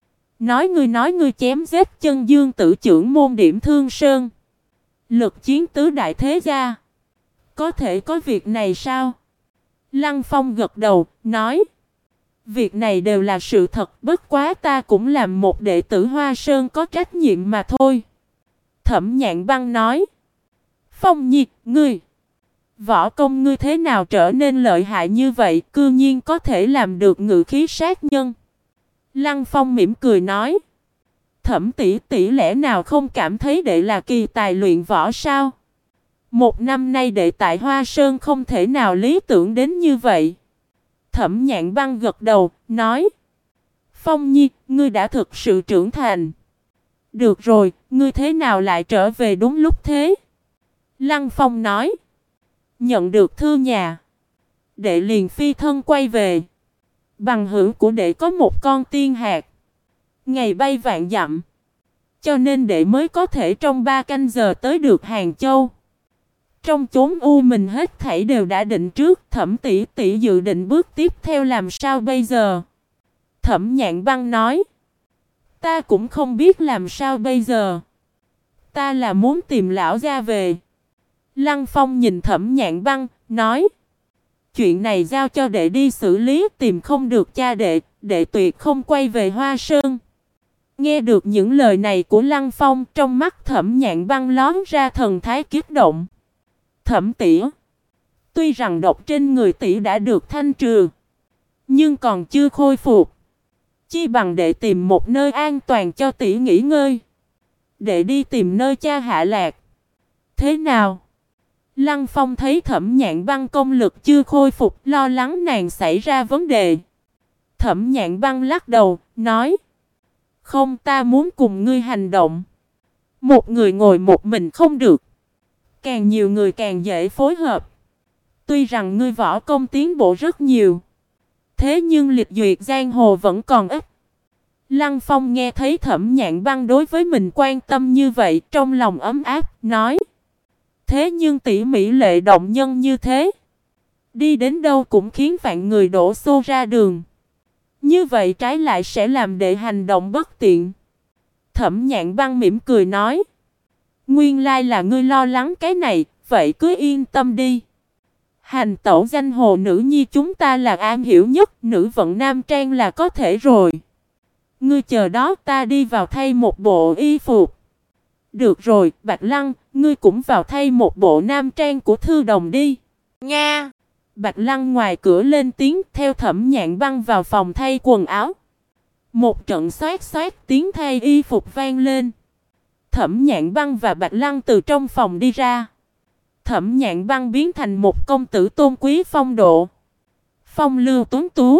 Nói ngươi chém giết Chân Dương Tử trưởng môn Điểm Thương Sơn, lực chiến tứ đại thế gia. Có thể có việc này sao? Lăng Phong gật đầu, nói: việc này đều là sự thật, bất quá ta cũng làm một đệ tử Hoa Sơn có trách nhiệm mà thôi. Thẩm Nhạn Băng nói: Phong Nhi, ngươi, võ công ngươi thế nào trở nên lợi hại như vậy, cư nhiên có thể làm được ngự khí sát nhân? Lăng Phong mỉm cười nói: Thẩm tỷ tỷ lẽ nào không cảm thấy đệ là kỳ tài luyện võ sao? Một năm nay đệ tại Hoa Sơn không thể nào lý tưởng đến như vậy. Thẩm Nhạn Băng gật đầu, nói: Phong Nhi, ngươi đã thực sự trưởng thành. Được rồi, ngươi thế nào lại trở về đúng lúc thế? Lăng Phong nói: nhận được thư nhà, đệ liền phi thân quay về. Bằng hữu của đệ có một con tiên hạc, ngày bay vạn dặm, cho nên đệ mới có thể trong 3 canh giờ tới được Hàng Châu. Trong chốn u mình hết thảy đều đã định trước. Thẩm tỷ tỷ dự định bước tiếp theo làm sao bây giờ? Thẩm Nhạn Băng nói: ta cũng không biết làm sao bây giờ. Ta là muốn tìm lão gia về. Lăng Phong nhìn Thẩm Nhạn Băng, nói: chuyện này giao cho đệ đi xử lý, tìm không được cha đệ, đệ tuyệt không quay về Hoa Sơn. Nghe được những lời này của Lăng Phong, trong mắt Thẩm Nhạn Băng lóe ra thần thái kích động. Thẩm tỷ, tuy rằng độc trên người tỷ đã được thanh trừ, nhưng còn chưa khôi phục. Chi bằng đệ tìm một nơi an toàn cho tỷ nghỉ ngơi. Đệ đi tìm nơi cha hạ lạc. Thế nào? Lăng Phong thấy Thẩm Nhạn Băng công lực chưa khôi phục, lo lắng nàng xảy ra vấn đề. Thẩm Nhạn Băng lắc đầu, nói: không, ta muốn cùng ngươi hành động. Một người ngồi một mình không được. Càng nhiều người càng dễ phối hợp. Tuy rằng ngươi võ công tiến bộ rất nhiều, thế nhưng lịch duyệt giang hồ vẫn còn ít. Lăng Phong nghe thấy Thẩm Nhạn Băng đối với mình quan tâm như vậy, trong lòng ấm áp, nói: thế nhưng tỷ mỹ lệ động nhân như thế, đi đến đâu cũng khiến vạn người đổ xô ra đường. Như vậy trái lại sẽ làm đệ hành động bất tiện. Thẩm Nhạn Băng mỉm cười nói: nguyên lai là ngươi lo lắng cái này, vậy cứ yên tâm đi. Hành tẩu danh hồ nữ nhi chúng ta là am hiểu nhất, nữ vận nam trang là có thể rồi. Ngươi chờ đó, ta đi vào thay một bộ y phục. Được rồi, Bạch Lăng, ngươi cũng vào thay một bộ nam trang của Thư Đồng đi. Nga! Bạch Lăng ngoài cửa lên tiếng, theo Thẩm Nhạn Băng vào phòng thay quần áo. Một trận xoát xoát tiếng thay y phục vang lên. Thẩm Nhạn Băng và Bạch Lăng từ trong phòng đi ra. Thẩm Nhạn Băng biến thành một công tử tôn quý phong độ, phong lưu tuấn tú,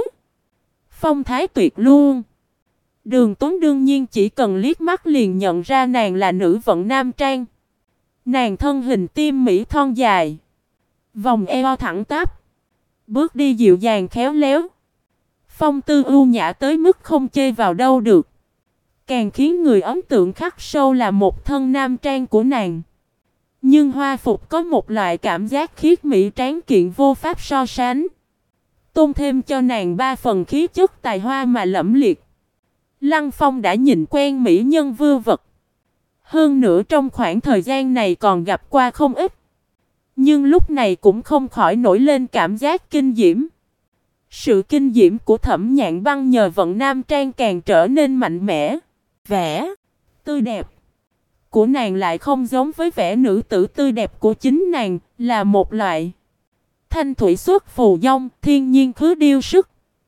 phong thái tuyệt luôn. Đường Tuấn đương nhiên chỉ cần liếc mắt liền nhận ra nàng là nữ vận nam trang. Nàng thân hình tiêm mỹ thon dài, vòng eo thẳng tắp, bước đi dịu dàng khéo léo, phong tư ưu nhã tới mức không chê vào đâu được. Càng khiến người ấn tượng khắc sâu là một thân nam trang của nàng. Nhưng hoa phục có một loại cảm giác khiết mỹ tráng kiện vô pháp so sánh, tôn thêm cho nàng 3 phần khí chất tài hoa mà lẫm liệt. Lăng Phong đã nhìn quen mỹ nhân vưu vật. Hơn nữa trong khoảng thời gian này còn gặp qua không ít. Nhưng lúc này cũng không khỏi nổi lên cảm giác kinh diễm. Sự kinh diễm của Thẩm Nhạn Băng nhờ vận nam trang càng trở nên mạnh mẽ. Vẻ tươi đẹp của nàng lại không giống với vẻ nữ tử tươi đẹp của chính nàng, là một loại Thanh thủy xuất phù dung, thiên nhiên khứ điêu sức.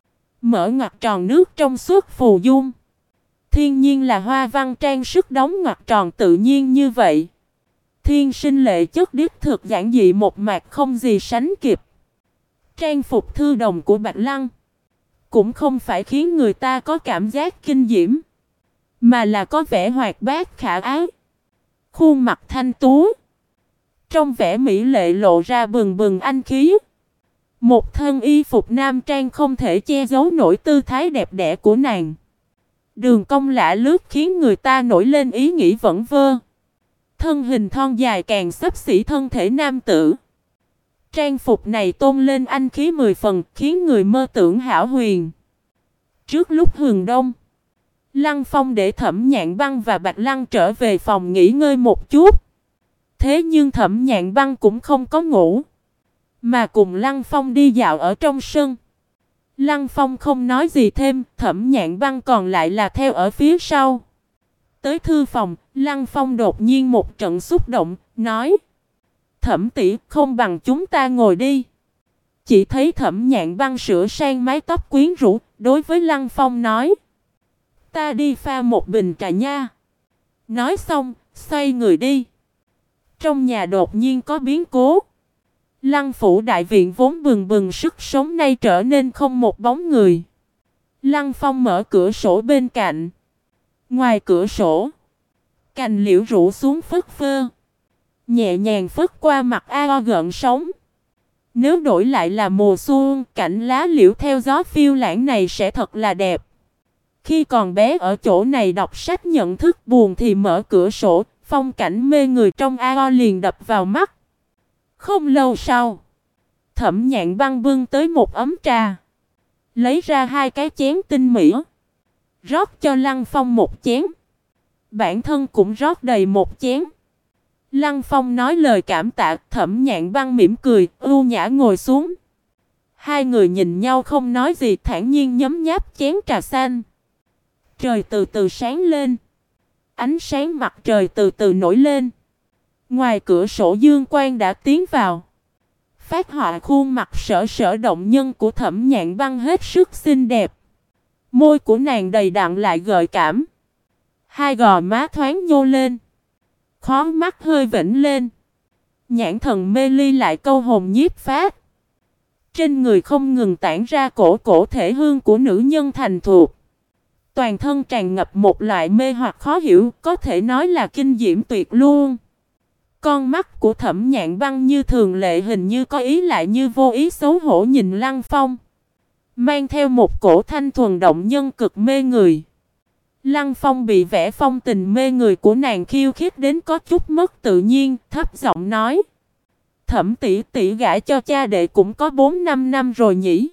Mở ngoặc tròn nước trong suốt phù dung. Thiên nhiên là hoa văn trang sức đóng ngoặc tròn tự nhiên như vậy. Thiên sinh lệ chất đích thực giản dị một mạc không gì sánh kịp. Trang phục thư đồng của Bạch Lăng cũng không phải khiến người ta có cảm giác kinh diễm, mà là có vẻ hoạt bát khả ái. Khuôn mặt thanh tú, trong vẻ mỹ lệ lộ ra bừng bừng anh khí. Một thân y phục nam trang không thể che giấu nổi tư thái đẹp đẽ của nàng. Đường cong lạ lướt khiến người ta nổi lên ý nghĩ vẩn vơ. Thân hình thon dài càng xấp xỉ thân thể nam tử. Trang phục này tôn lên anh khí 10 phần, khiến người mơ tưởng hão huyền. Trước lúc hừng đông, Lăng Phong để Thẩm Nhạn Băng và Bạch Lăng trở về phòng nghỉ ngơi một chút. Thế nhưng Thẩm Nhạn Băng cũng không có ngủ, mà cùng Lăng Phong đi dạo ở trong sân. Lăng Phong không nói gì thêm, Thẩm Nhạn Băng còn lại là theo ở phía sau. Tới thư phòng, Lăng Phong đột nhiên một trận xúc động, nói: Thẩm tỷ, không bằng chúng ta ngồi đi. Chỉ thấy Thẩm Nhạn Băng sửa sang mái tóc quyến rũ, đối với Lăng Phong nói: Ta đi pha một bình trà nha. Nói xong, xoay người đi. Trong nhà đột nhiên có biến cố. Lăng phủ đại viện vốn bừng bừng sức sống nay trở nên không một bóng người. Lăng Phong mở cửa sổ bên cạnh. Ngoài cửa sổ, cành liễu rủ xuống phất phơ, nhẹ nhàng phất qua mặt ao gợn sóng. Nếu đổi lại là mùa xuân, cảnh lá liễu theo gió phiêu lãng này sẽ thật là đẹp. Khi còn bé ở chỗ này đọc sách nhận thức buồn thì mở cửa sổ, phong cảnh mê người trong ao liền đập vào mắt. Không lâu sau, Thẩm Nhạn Băng bưng tới một ấm trà, lấy ra 2 cái chén tinh mỹ, rót cho Lăng Phong một chén. Bản thân cũng rót đầy một chén. Lăng Phong nói lời cảm tạ, Thẩm Nhạn Băng mỉm cười, ưu nhã ngồi xuống. Hai người nhìn nhau không nói gì, thản nhiên nhấm nháp chén trà xanh. Trời từ từ sáng lên. Ánh sáng mặt trời từ từ nổi lên. Ngoài cửa sổ dương quang đã tiến vào, phát họa khuôn mặt sở sở động nhân của Thẩm Nhạn Băng hết sức xinh đẹp. Môi của nàng đầy đặn lại gợi cảm. 2 gò má thoáng nhô lên, khóe mắt hơi vểnh lên. Nhãn thần mê ly lại câu hồn nhiếp phách. Trên người không ngừng tản ra cổ thể hương của nữ nhân thành thục. Toàn thân tràn ngập một loại mê hoặc khó hiểu, có thể nói là kinh diễm tuyệt luôn. Con mắt của Thẩm Nhạn Băng như thường lệ hình như có ý lại như vô ý xấu hổ nhìn Lăng Phong, mang theo một cổ thanh thuần động nhân cực mê người. Lăng Phong bị vẻ phong tình mê người của nàng khiêu khích đến có chút mất tự nhiên, thấp giọng nói: Thẩm tỷ tỷ gả cho cha đệ cũng có 4-5 năm rồi nhỉ?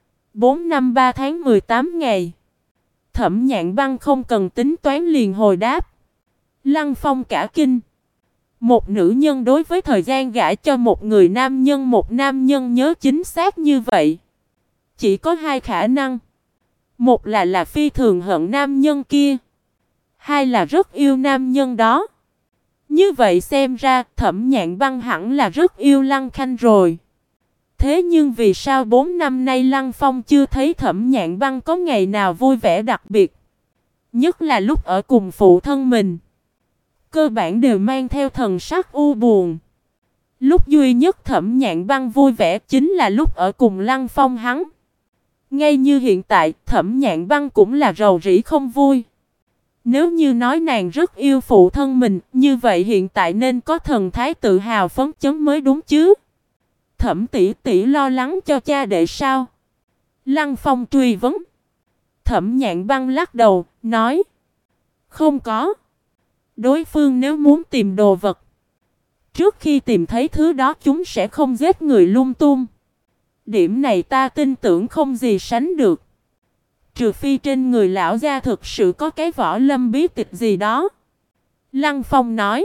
4 năm 3 tháng 18 ngày. Thẩm Nhạn Băng không cần tính toán liền hồi đáp. Lăng Phong cả kinh. Một nữ nhân đối với thời gian gả cho một người nam nhân, một nam nhân nhớ chính xác như vậy, chỉ có 2 khả năng. Một là phi thường hận nam nhân kia, 2 là rất yêu nam nhân đó. Như vậy xem ra Thẩm Nhạn Băng hẳn là rất yêu Lăng Khanh rồi. Thế nhưng vì sao 4 năm nay Lăng Phong chưa thấy Thẩm Nhạn Băng có ngày nào vui vẻ đặc biệt? Nhất là lúc ở cùng phụ thân mình, cơ bản đều mang theo thần sắc u buồn. Lúc duy nhất Thẩm Nhạn Băng vui vẻ chính là lúc ở cùng Lăng Phong hắn. Ngay như hiện tại, Thẩm Nhạn Băng cũng là rầu rĩ không vui. Nếu như nói nàng rất yêu phụ thân mình, như vậy hiện tại nên có thần thái tự hào phấn chấn mới đúng chứ. Thẩm tỷ tỷ lo lắng cho cha đệ sao? Lăng Phong truy vấn. Thẩm Nhạn Băng lắc đầu, nói: Không có. Đối phương nếu muốn tìm đồ vật, trước khi tìm thấy thứ đó chúng sẽ không giết người lung tung. Điểm này ta tin tưởng không gì sánh được. Trừ phi trên người lão gia thực sự có cái võ lâm bí tịch gì đó. Lăng Phong nói.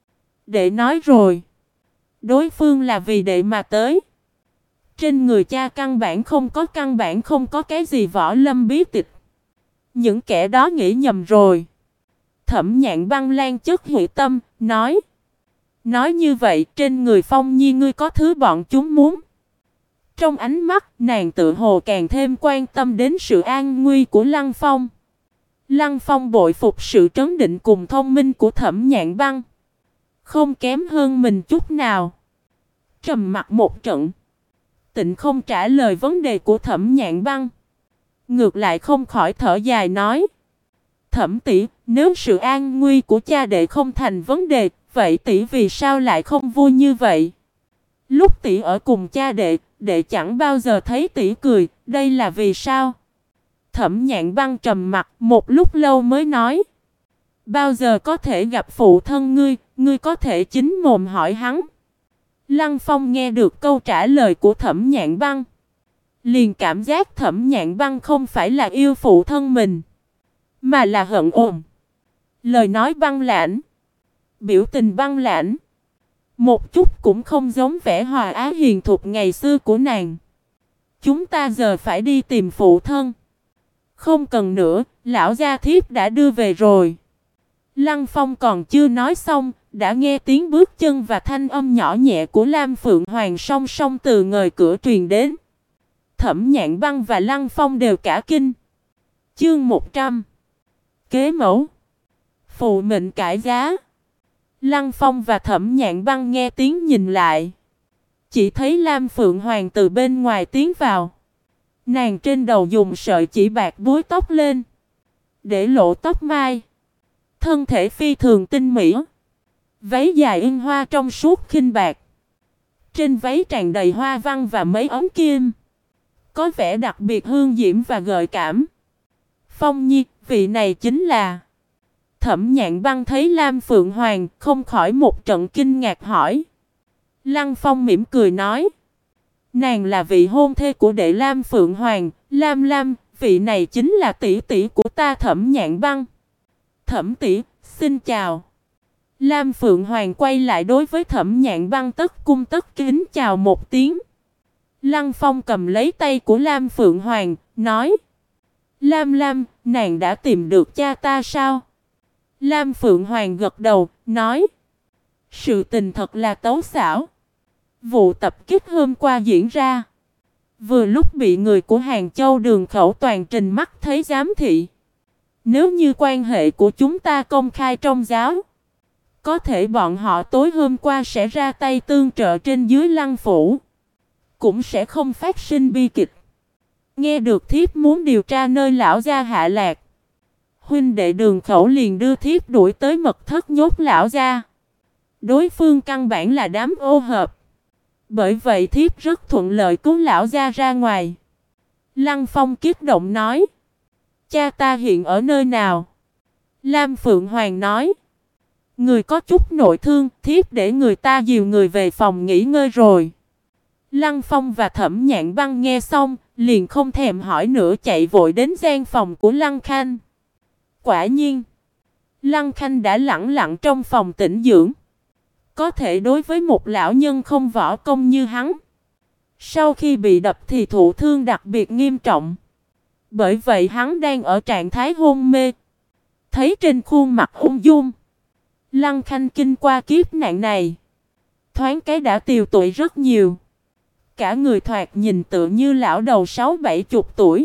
Đệ nói rồi. Đối phương là vì đệ mà tới. Trên người cha căn bản không có cái gì võ lâm bí tịch. Những kẻ đó nghĩ nhầm rồi. Thẩm Nhạn Băng lan chất hủy tâm, nói. Nói như vậy trên người Phong Nhi ngươi có thứ bọn chúng muốn. Trong ánh mắt, nàng tự hồ càng thêm quan tâm đến sự an nguy của Lăng Phong. Lăng Phong bội phục sự trấn định cùng thông minh của Thẩm Nhạn Băng, không kém hơn mình chút nào. Trầm mặc một trận, Tịnh không trả lời vấn đề của Thẩm Nhạn Băng, ngược lại không khỏi thở dài nói: Thẩm tỷ, nếu sự an nguy của cha đệ không thành vấn đề, vậy tỷ vì sao lại không vui như vậy? Lúc tỷ ở cùng cha đệ, đệ chẳng bao giờ thấy tỷ cười, đây là vì sao? Thẩm Nhạn Băng trầm mặt một lúc lâu mới nói: Bao giờ có thể gặp phụ thân ngươi có thể chính mồm hỏi hắn. Lăng Phong nghe được câu trả lời của Thẩm Nhạn Băng, liền cảm giác Thẩm Nhạn Băng không phải là yêu phụ thân mình, mà là hận ồn. Lời nói băng lãnh, biểu tình băng lãnh, một chút cũng không giống vẻ hòa ái hiền thục ngày xưa của nàng. Chúng ta giờ phải đi tìm phụ thân. Không cần nữa, lão gia thiếp đã đưa về rồi. Lăng Phong còn chưa nói xong, đã nghe tiếng bước chân và thanh âm nhỏ nhẹ của Lam Phượng Hoàng song song từ ngời cửa truyền đến. Thẩm Nhạn Băng và Lăng Phong đều cả kinh. Chương 100. Kế mẫu. Phụ mệnh cải giá. Lăng Phong và Thẩm Nhạn Băng nghe tiếng nhìn lại, chỉ thấy Lam Phượng Hoàng từ bên ngoài tiến vào. Nàng trên đầu dùng sợi chỉ bạc búi tóc lên, để lộ tóc mai. Thân thể phi thường tinh mỹ, váy dài in hoa trong suốt khinh bạc. Trên váy tràn đầy hoa văn và mấy ống kim, có vẻ đặc biệt hương diễm và gợi cảm. Phong Nhi, vị này chính là... Thẩm Nhạn Băng thấy Lam Phượng Hoàng, không khỏi một trận kinh ngạc hỏi. Lăng Phong mỉm cười nói: Nàng là vị hôn thê của đệ Lam Phượng Hoàng, Lam, vị này chính là tỷ tỷ của ta Thẩm Nhạn Băng. Thẩm tỷ, xin chào. Lam Phượng Hoàng quay lại đối với Thẩm Nhạn Băng tất cung tất kính chào một tiếng. Lăng Phong cầm lấy tay của Lam Phượng Hoàng, nói: Lam, nàng đã tìm được cha ta sao? Lam Phượng Hoàng gật đầu, nói: Sự tình thật là tấu xảo. Vụ tập kích hôm qua diễn ra, vừa lúc bị người của Hàng Châu Đường Khẩu toàn trình mắt thấy giám thị. Nếu như quan hệ của chúng ta công khai trong giáo, có thể bọn họ tối hôm qua sẽ ra tay tương trợ trên dưới Lăng phủ, cũng sẽ không phát sinh bi kịch. Nghe được thiếp muốn điều tra nơi lão gia hạ lạc, huynh đệ Đường Khẩu liền đưa thiếp đuổi tới mật thất nhốt lão gia. Đối phương căn bản là đám ô hợp, bởi vậy thiếp rất thuận lợi cứu lão gia ra ngoài. Lăng Phong kích động nói: Cha ta hiện ở nơi nào? Lam Phượng Hoàng nói: Người có chút nội thương, thiếp để người ta dìu người về phòng nghỉ ngơi rồi. Lăng Phong và Thẩm Nhạn Băng nghe xong, liền không thèm hỏi nữa, chạy vội đến gian phòng của Lăng Khanh. Quả nhiên, Lăng Khanh đã lẳng lặng trong phòng tĩnh dưỡng. Có thể đối với một lão nhân không võ công như hắn, sau khi bị đập thì thụ thương đặc biệt nghiêm trọng. Bởi vậy hắn đang ở trạng thái hôn mê. Thấy trên khuôn mặt ung dung, Lăng Khanh kinh qua kiếp nạn này, thoáng cái đã tiều tụy rất nhiều. Cả người thoạt nhìn tựa như lão đầu 60-70 tuổi.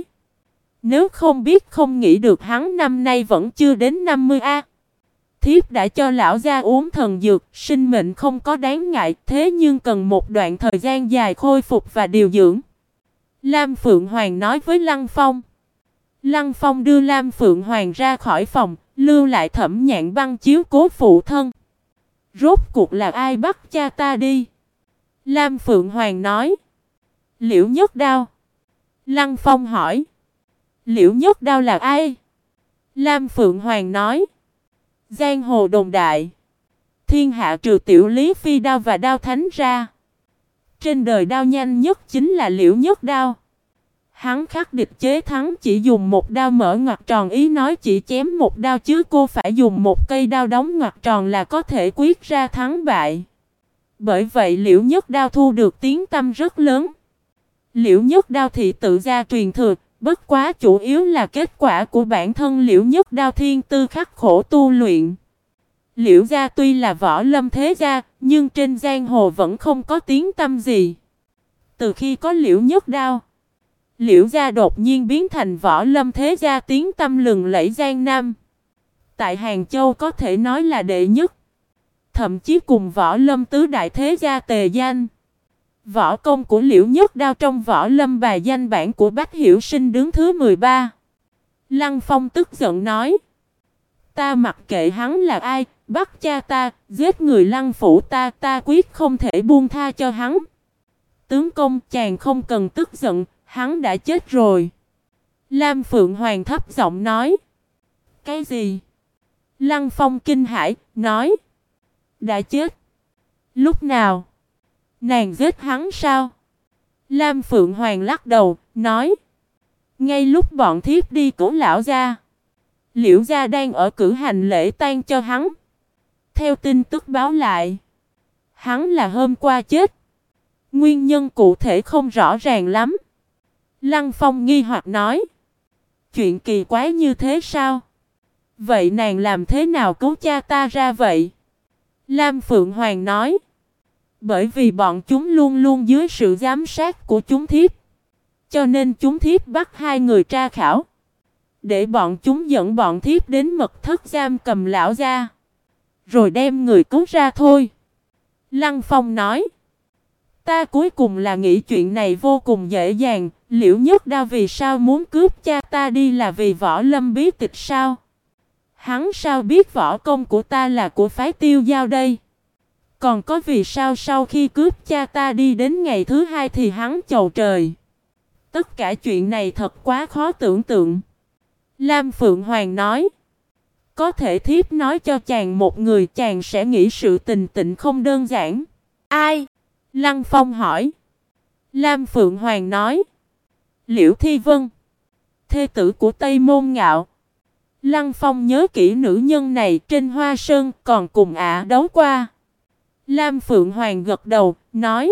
Nếu không biết không nghĩ được hắn năm nay vẫn chưa đến 50 a. Thiếp đã cho lão gia uống thần dược, sinh mệnh không có đáng ngại, thế nhưng cần một đoạn thời gian dài khôi phục và điều dưỡng. Lam Phượng Hoàng nói với Lăng Phong. Lăng Phong đưa Lam Phượng Hoàng ra khỏi phòng, lưu lại Thẩm Nhạn Băng chiếu cố phụ thân. Rốt cuộc là ai bắt cha ta đi? Lam Phượng Hoàng nói: Liễu Nhất Đao. Lăng Phong hỏi: Liễu Nhất Đao là ai? Lam Phượng Hoàng nói: Giang hồ đồn đại, thiên hạ trừ tiểu lý phi đao và đao thánh ra, trên đời đao nhanh nhất chính là Liễu Nhất Đao. Hắn khắc địch chế thắng chỉ dùng một đao mở ngoặc tròn, ý nói chỉ chém một đao chứ cô phải dùng một cây đao đóng ngoặc tròn là có thể quyết ra thắng bại. Bởi vậy Liễu Nhất Đao thu được tiếng tăm rất lớn. Liễu Nhất Đao thì tự gia truyền thừa, bất quá chủ yếu là kết quả của bản thân Liễu Nhất Đao thiên tư khắc khổ tu luyện. Liễu gia tuy là võ lâm thế gia, nhưng trên giang hồ vẫn không có tiếng tăm gì. Từ khi có Liễu Nhất Đao, Liễu gia đột nhiên biến thành võ lâm thế gia tiếng tăm lừng lẫy Giang Nam. Tại Hàng Châu có thể nói là đệ nhất, thậm chí cùng võ lâm tứ đại thế gia tề danh. Võ công của Liễu Nhất Đao trong võ lâm bài danh bảng của Bách Hiểu Sinh đứng thứ 13. Lăng Phong tức giận nói: ta mặc kệ hắn là ai, bắt cha ta, giết người Lăng phủ ta, ta quyết không thể buông tha cho hắn. Tướng công, chàng không cần tức giận, hắn đã chết rồi. Lam Phượng Hoàng thấp giọng nói. Cái gì? Lăng Phong kinh hãi, nói: đã chết? Lúc nào? Nàng giết hắn sao? Lam Phượng Hoàng lắc đầu, nói: ngay lúc bọn thiếp đi cứu lão gia, Liễu gia đang ở cử hành lễ tang cho hắn. Theo tin tức báo lại, hắn là hôm qua chết. Nguyên nhân cụ thể không rõ ràng lắm. Lăng Phong nghi hoặc nói: chuyện kỳ quái như thế sao? Vậy nàng làm thế nào cứu cha ta ra vậy? Lam Phượng Hoàng nói: bởi vì bọn chúng luôn luôn dưới sự giám sát của chúng thiếp, cho nên chúng thiếp bắt hai người tra khảo, để bọn chúng dẫn bọn thiếp đến mật thất giam cầm lão gia, rồi đem người cứu ra thôi. Lăng Phong nói: ta cuối cùng là nghĩ chuyện này vô cùng dễ dàng. Liễu Nhất Đao vì sao muốn cướp cha ta đi là vì võ lâm bí tịch sao? Hắn sao biết võ công của ta là của phái Tiêu Giao đây? Còn có vì sao sau khi cướp cha ta đi đến ngày thứ hai thì hắn chầu trời? Tất cả chuyện này thật quá khó tưởng tượng. Lam Phượng Hoàng nói: có thể thiếp nói cho chàng một người, chàng sẽ nghĩ sự tình tịnh không đơn giản. Ai? Lăng Phong hỏi. Lam Phượng Hoàng nói: Liễu Thi Vân, thê tử của Tây Môn Ngạo. Lăng Phong nhớ kỹ nữ nhân này, trên Hoa Sơn còn cùng ả đấu qua. Lam Phượng Hoàng gật đầu, nói: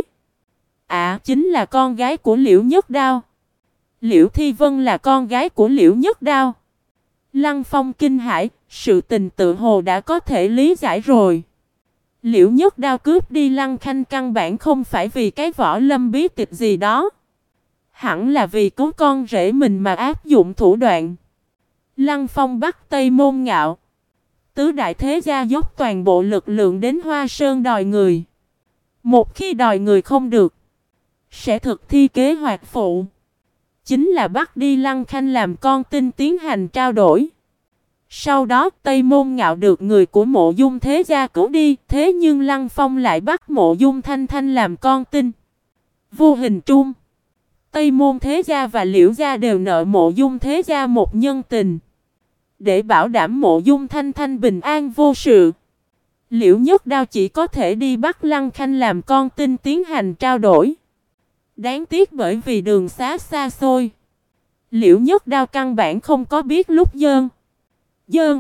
ả chính là con gái của Liễu Nhất Đao. Liễu Thi Vân là con gái của Liễu Nhất Đao. Lăng Phong kinh hãi, sự tình tự hồ đã có thể lý giải rồi. Liễu Nhất Đao cướp đi Lăng Khanh căn bản không phải vì cái võ lâm bí tịch gì đó, hẳn là vì cứu con rể mình mà áp dụng thủ đoạn. Lăng Phong bắt Tây Môn Ngạo, tứ đại thế gia dốc toàn bộ lực lượng đến Hoa Sơn đòi người. Một khi đòi người không được, sẽ thực thi kế hoạch phụ, chính là bắt đi Lăng Khanh làm con tin tiến hành trao đổi. Sau đó Tây Môn Ngạo được người của Mộ Dung thế gia cứu đi, thế nhưng Lăng Phong lại bắt Mộ Dung Thanh Thanh làm con tin. Vô hình trung, Tây Môn thế gia và Liễu gia đều nợ Mộ Dung thế gia một nhân tình. Để bảo đảm Mộ Dung Thanh Thanh bình an vô sự, Liễu Nhất Đao chỉ có thể đi bắt Lăng Khanh làm con tin tiến hành trao đổi. Đáng tiếc bởi vì đường xá xa xôi, Liễu Nhất Đao căn bản không có biết lúc Dơn,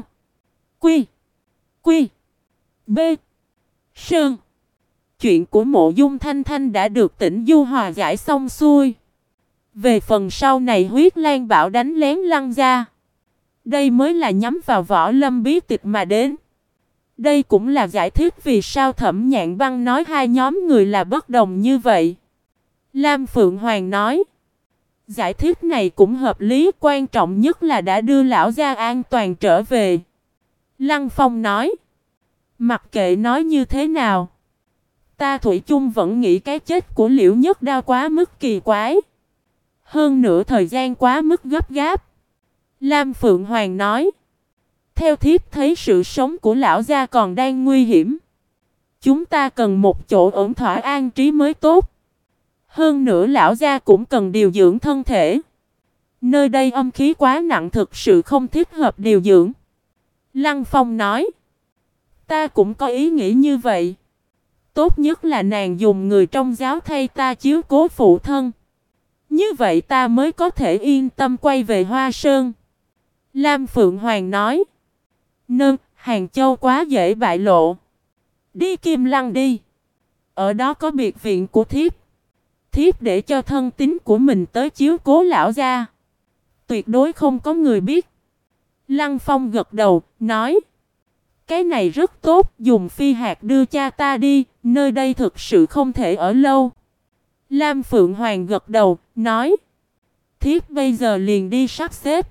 Quy, B, Sơn. Chuyện của Mộ Dung Thanh Thanh đã được Tĩnh Du hòa giải xong xuôi. Về phần sau này Huyết Lang Bảo đánh lén Lăng gia, đây mới là nhắm vào võ lâm bí tịch mà đến. Đây cũng là giải thích vì sao Thẩm Nhạn Băng nói hai nhóm người là bất đồng như vậy. Lam Phượng Hoàng nói: giải thích này cũng hợp lý, quan trọng nhất là đã đưa lão gia an toàn trở về. Lăng Phong nói: mặc kệ nói như thế nào, ta thủy chung vẫn nghĩ cái chết của Liễu Nhất Đao quá mức kỳ quái. Hơn nữa thời gian quá mức gấp gáp. Lam Phượng Hoàng nói: theo thiếp thấy sự sống của lão gia còn đang nguy hiểm. Chúng ta cần một chỗ ổn thỏa an trí mới tốt. Hơn nữa lão gia cũng cần điều dưỡng thân thể. Nơi đây âm khí quá nặng, thực sự không thích hợp điều dưỡng. Lăng Phong nói: ta cũng có ý nghĩ như vậy. Tốt nhất là nàng dùng người trong giáo thay ta chiếu cố phụ thân. Như vậy ta mới có thể yên tâm quay về Hoa Sơn. Lam Phượng Hoàng nói: Hàng Châu quá dễ bại lộ. Đi Kim Lăng đi. Ở đó có biệt viện của thiếp. Thiếp để cho thân tín của mình tới chiếu cố lão gia. Tuyệt đối không có người biết. Lăng Phong gật đầu, nói: cái này rất tốt, dùng phi hạt đưa cha ta đi, nơi đây thực sự không thể ở lâu. Lam Phượng Hoàng gật đầu, nói. Thiếp bây giờ liền đi sắp xếp.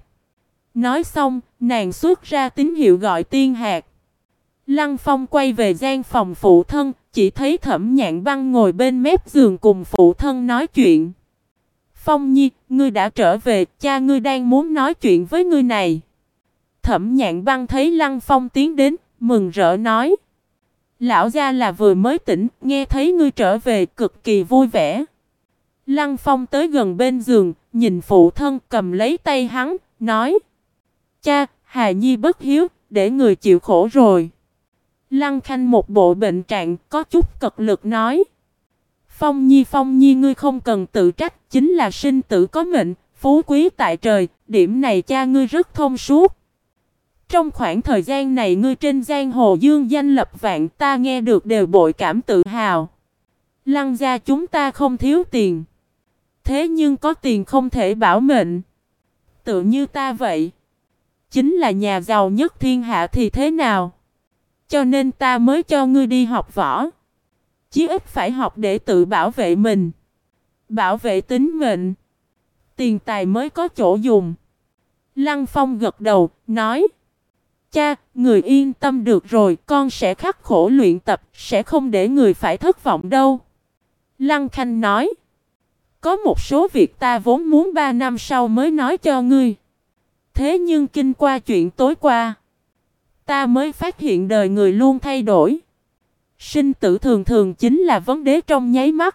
Nói xong, nàng xuất ra tín hiệu gọi Tiên Hạc. Lăng Phong quay về gian phòng phụ thân, chỉ thấy Thẩm Nhạn Băng ngồi bên mép giường cùng phụ thân nói chuyện. Phong Nhi, ngươi đã trở về, cha ngươi đang muốn nói chuyện với ngươi này. Thẩm Nhạn Băng thấy Lăng Phong tiến đến, mừng rỡ nói. Lão gia là vừa mới tỉnh, nghe thấy ngươi trở về cực kỳ vui vẻ. Lăng Phong tới gần bên giường, nhìn phụ thân cầm lấy tay hắn, nói. Cha, Hà Nhi bất hiếu, để người chịu khổ rồi. Lăng Khanh một bộ bệnh trạng, có chút cật lực nói. Phong Nhi ngươi không cần tự trách, chính là sinh tử có mệnh, phú quý tại trời, điểm này cha ngươi rất thông suốt. Trong khoảng thời gian này ngươi trên giang hồ dương danh lập vạn, ta nghe được đều bội cảm tự hào. Lăng gia chúng ta không thiếu tiền. Thế nhưng có tiền không thể bảo mệnh. Tự như ta vậy. Chính là nhà giàu nhất thiên hạ thì thế nào? Cho nên ta mới cho ngươi đi học võ. Chí ít phải học để tự bảo vệ mình. Bảo vệ tính mệnh. Tiền tài mới có chỗ dùng. Lăng Phong gật đầu, nói. Cha, người yên tâm được rồi, con sẽ khắc khổ luyện tập, sẽ không để người phải thất vọng đâu. Lăng Khanh nói. Có một số việc ta vốn muốn 3 năm sau mới nói cho ngươi. Thế nhưng kinh qua chuyện tối qua, ta mới phát hiện đời người luôn thay đổi. Sinh tử thường thường chính là vấn đề trong nháy mắt.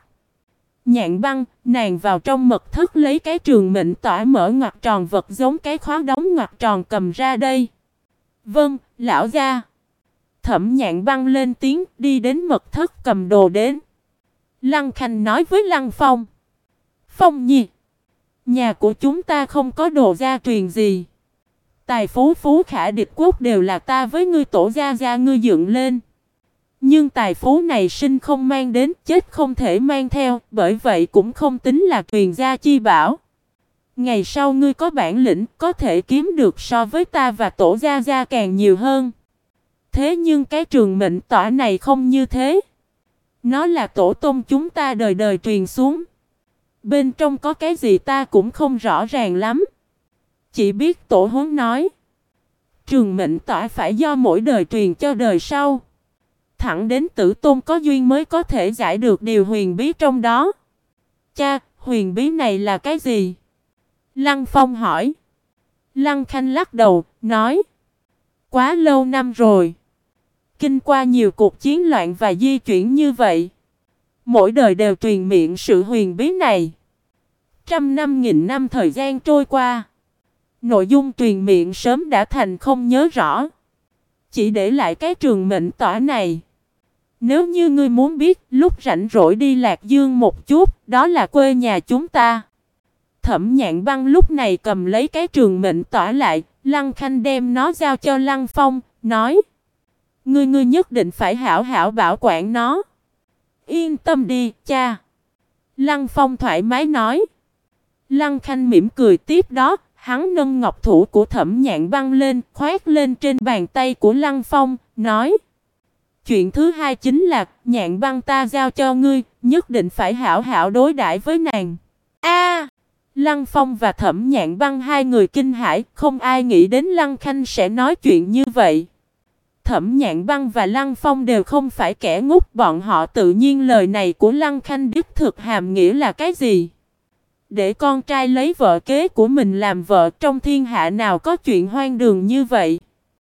Nhạn Băng, nàng vào trong mật thất lấy cái trường mệnh tỏa mở ngoặc tròn vật giống cái khóa đóng ngoặc tròn cầm ra đây. Vâng, lão gia. Thẩm Nhạn Băng lên tiếng đi đến mật thất cầm đồ đến. Lăng Khanh nói với Lăng Phong. Phong Nhi, nhà của chúng ta không có đồ gia truyền gì. Tài phú phú khả địch quốc đều là ta với ngươi tổ gia ngươi dựng lên. Nhưng tài phú này sinh không mang đến, chết không thể mang theo, bởi vậy cũng không tính là truyền gia chi bảo. Ngày sau ngươi có bản lĩnh, có thể kiếm được so với ta và tổ gia càng nhiều hơn. Thế nhưng cái trường mệnh tỏa này không như thế. Nó là tổ tông chúng ta đời đời truyền xuống. Bên trong có cái gì ta cũng không rõ ràng lắm. Chỉ biết tổ huấn nói. Trường mệnh tỏa phải do mỗi đời truyền cho đời sau. Thẳng đến tử tôn có duyên mới có thể giải được điều huyền bí trong đó. Cha, huyền bí này là cái gì? Lăng Phong hỏi. Lăng Khanh lắc đầu, nói. Quá lâu năm rồi. Kinh qua nhiều cuộc chiến loạn và di chuyển như vậy. Mỗi đời đều truyền miệng sự huyền bí này. Trăm năm nghìn năm thời gian trôi qua. Nội dung truyền miệng sớm đã thành không nhớ rõ. Chỉ để lại cái trường mệnh tỏa này. Nếu như ngươi muốn biết, lúc rảnh rỗi đi Lạc Dương một chút, đó là quê nhà chúng ta. Thẩm Nhạn Băng lúc này cầm lấy cái trường mệnh tỏa lại, Lăng Khanh đem nó giao cho Lăng Phong, nói. Ngươi nhất định phải hảo hảo bảo quản nó. Yên tâm đi, cha. Lăng Phong thoải mái nói. Lăng Khanh mỉm cười tiếp đó, hắn nâng ngọc thủ của Thẩm Nhạn Băng lên, khoét lên trên bàn tay của Lăng Phong, nói. Chuyện thứ hai chính là, Nhạn Băng ta giao cho ngươi, nhất định phải hảo hảo đối đãi với nàng. A! Lăng Phong và Thẩm Nhạn Băng hai người kinh hãi, không ai nghĩ đến Lăng Khanh sẽ nói chuyện như vậy. Thẩm Nhạn Băng và Lăng Phong đều không phải kẻ ngốc, bọn họ tự nhiên lời này của Lăng Khanh đích thực hàm nghĩa là cái gì? Để con trai lấy vợ kế của mình làm vợ, trong thiên hạ nào có chuyện hoang đường như vậy?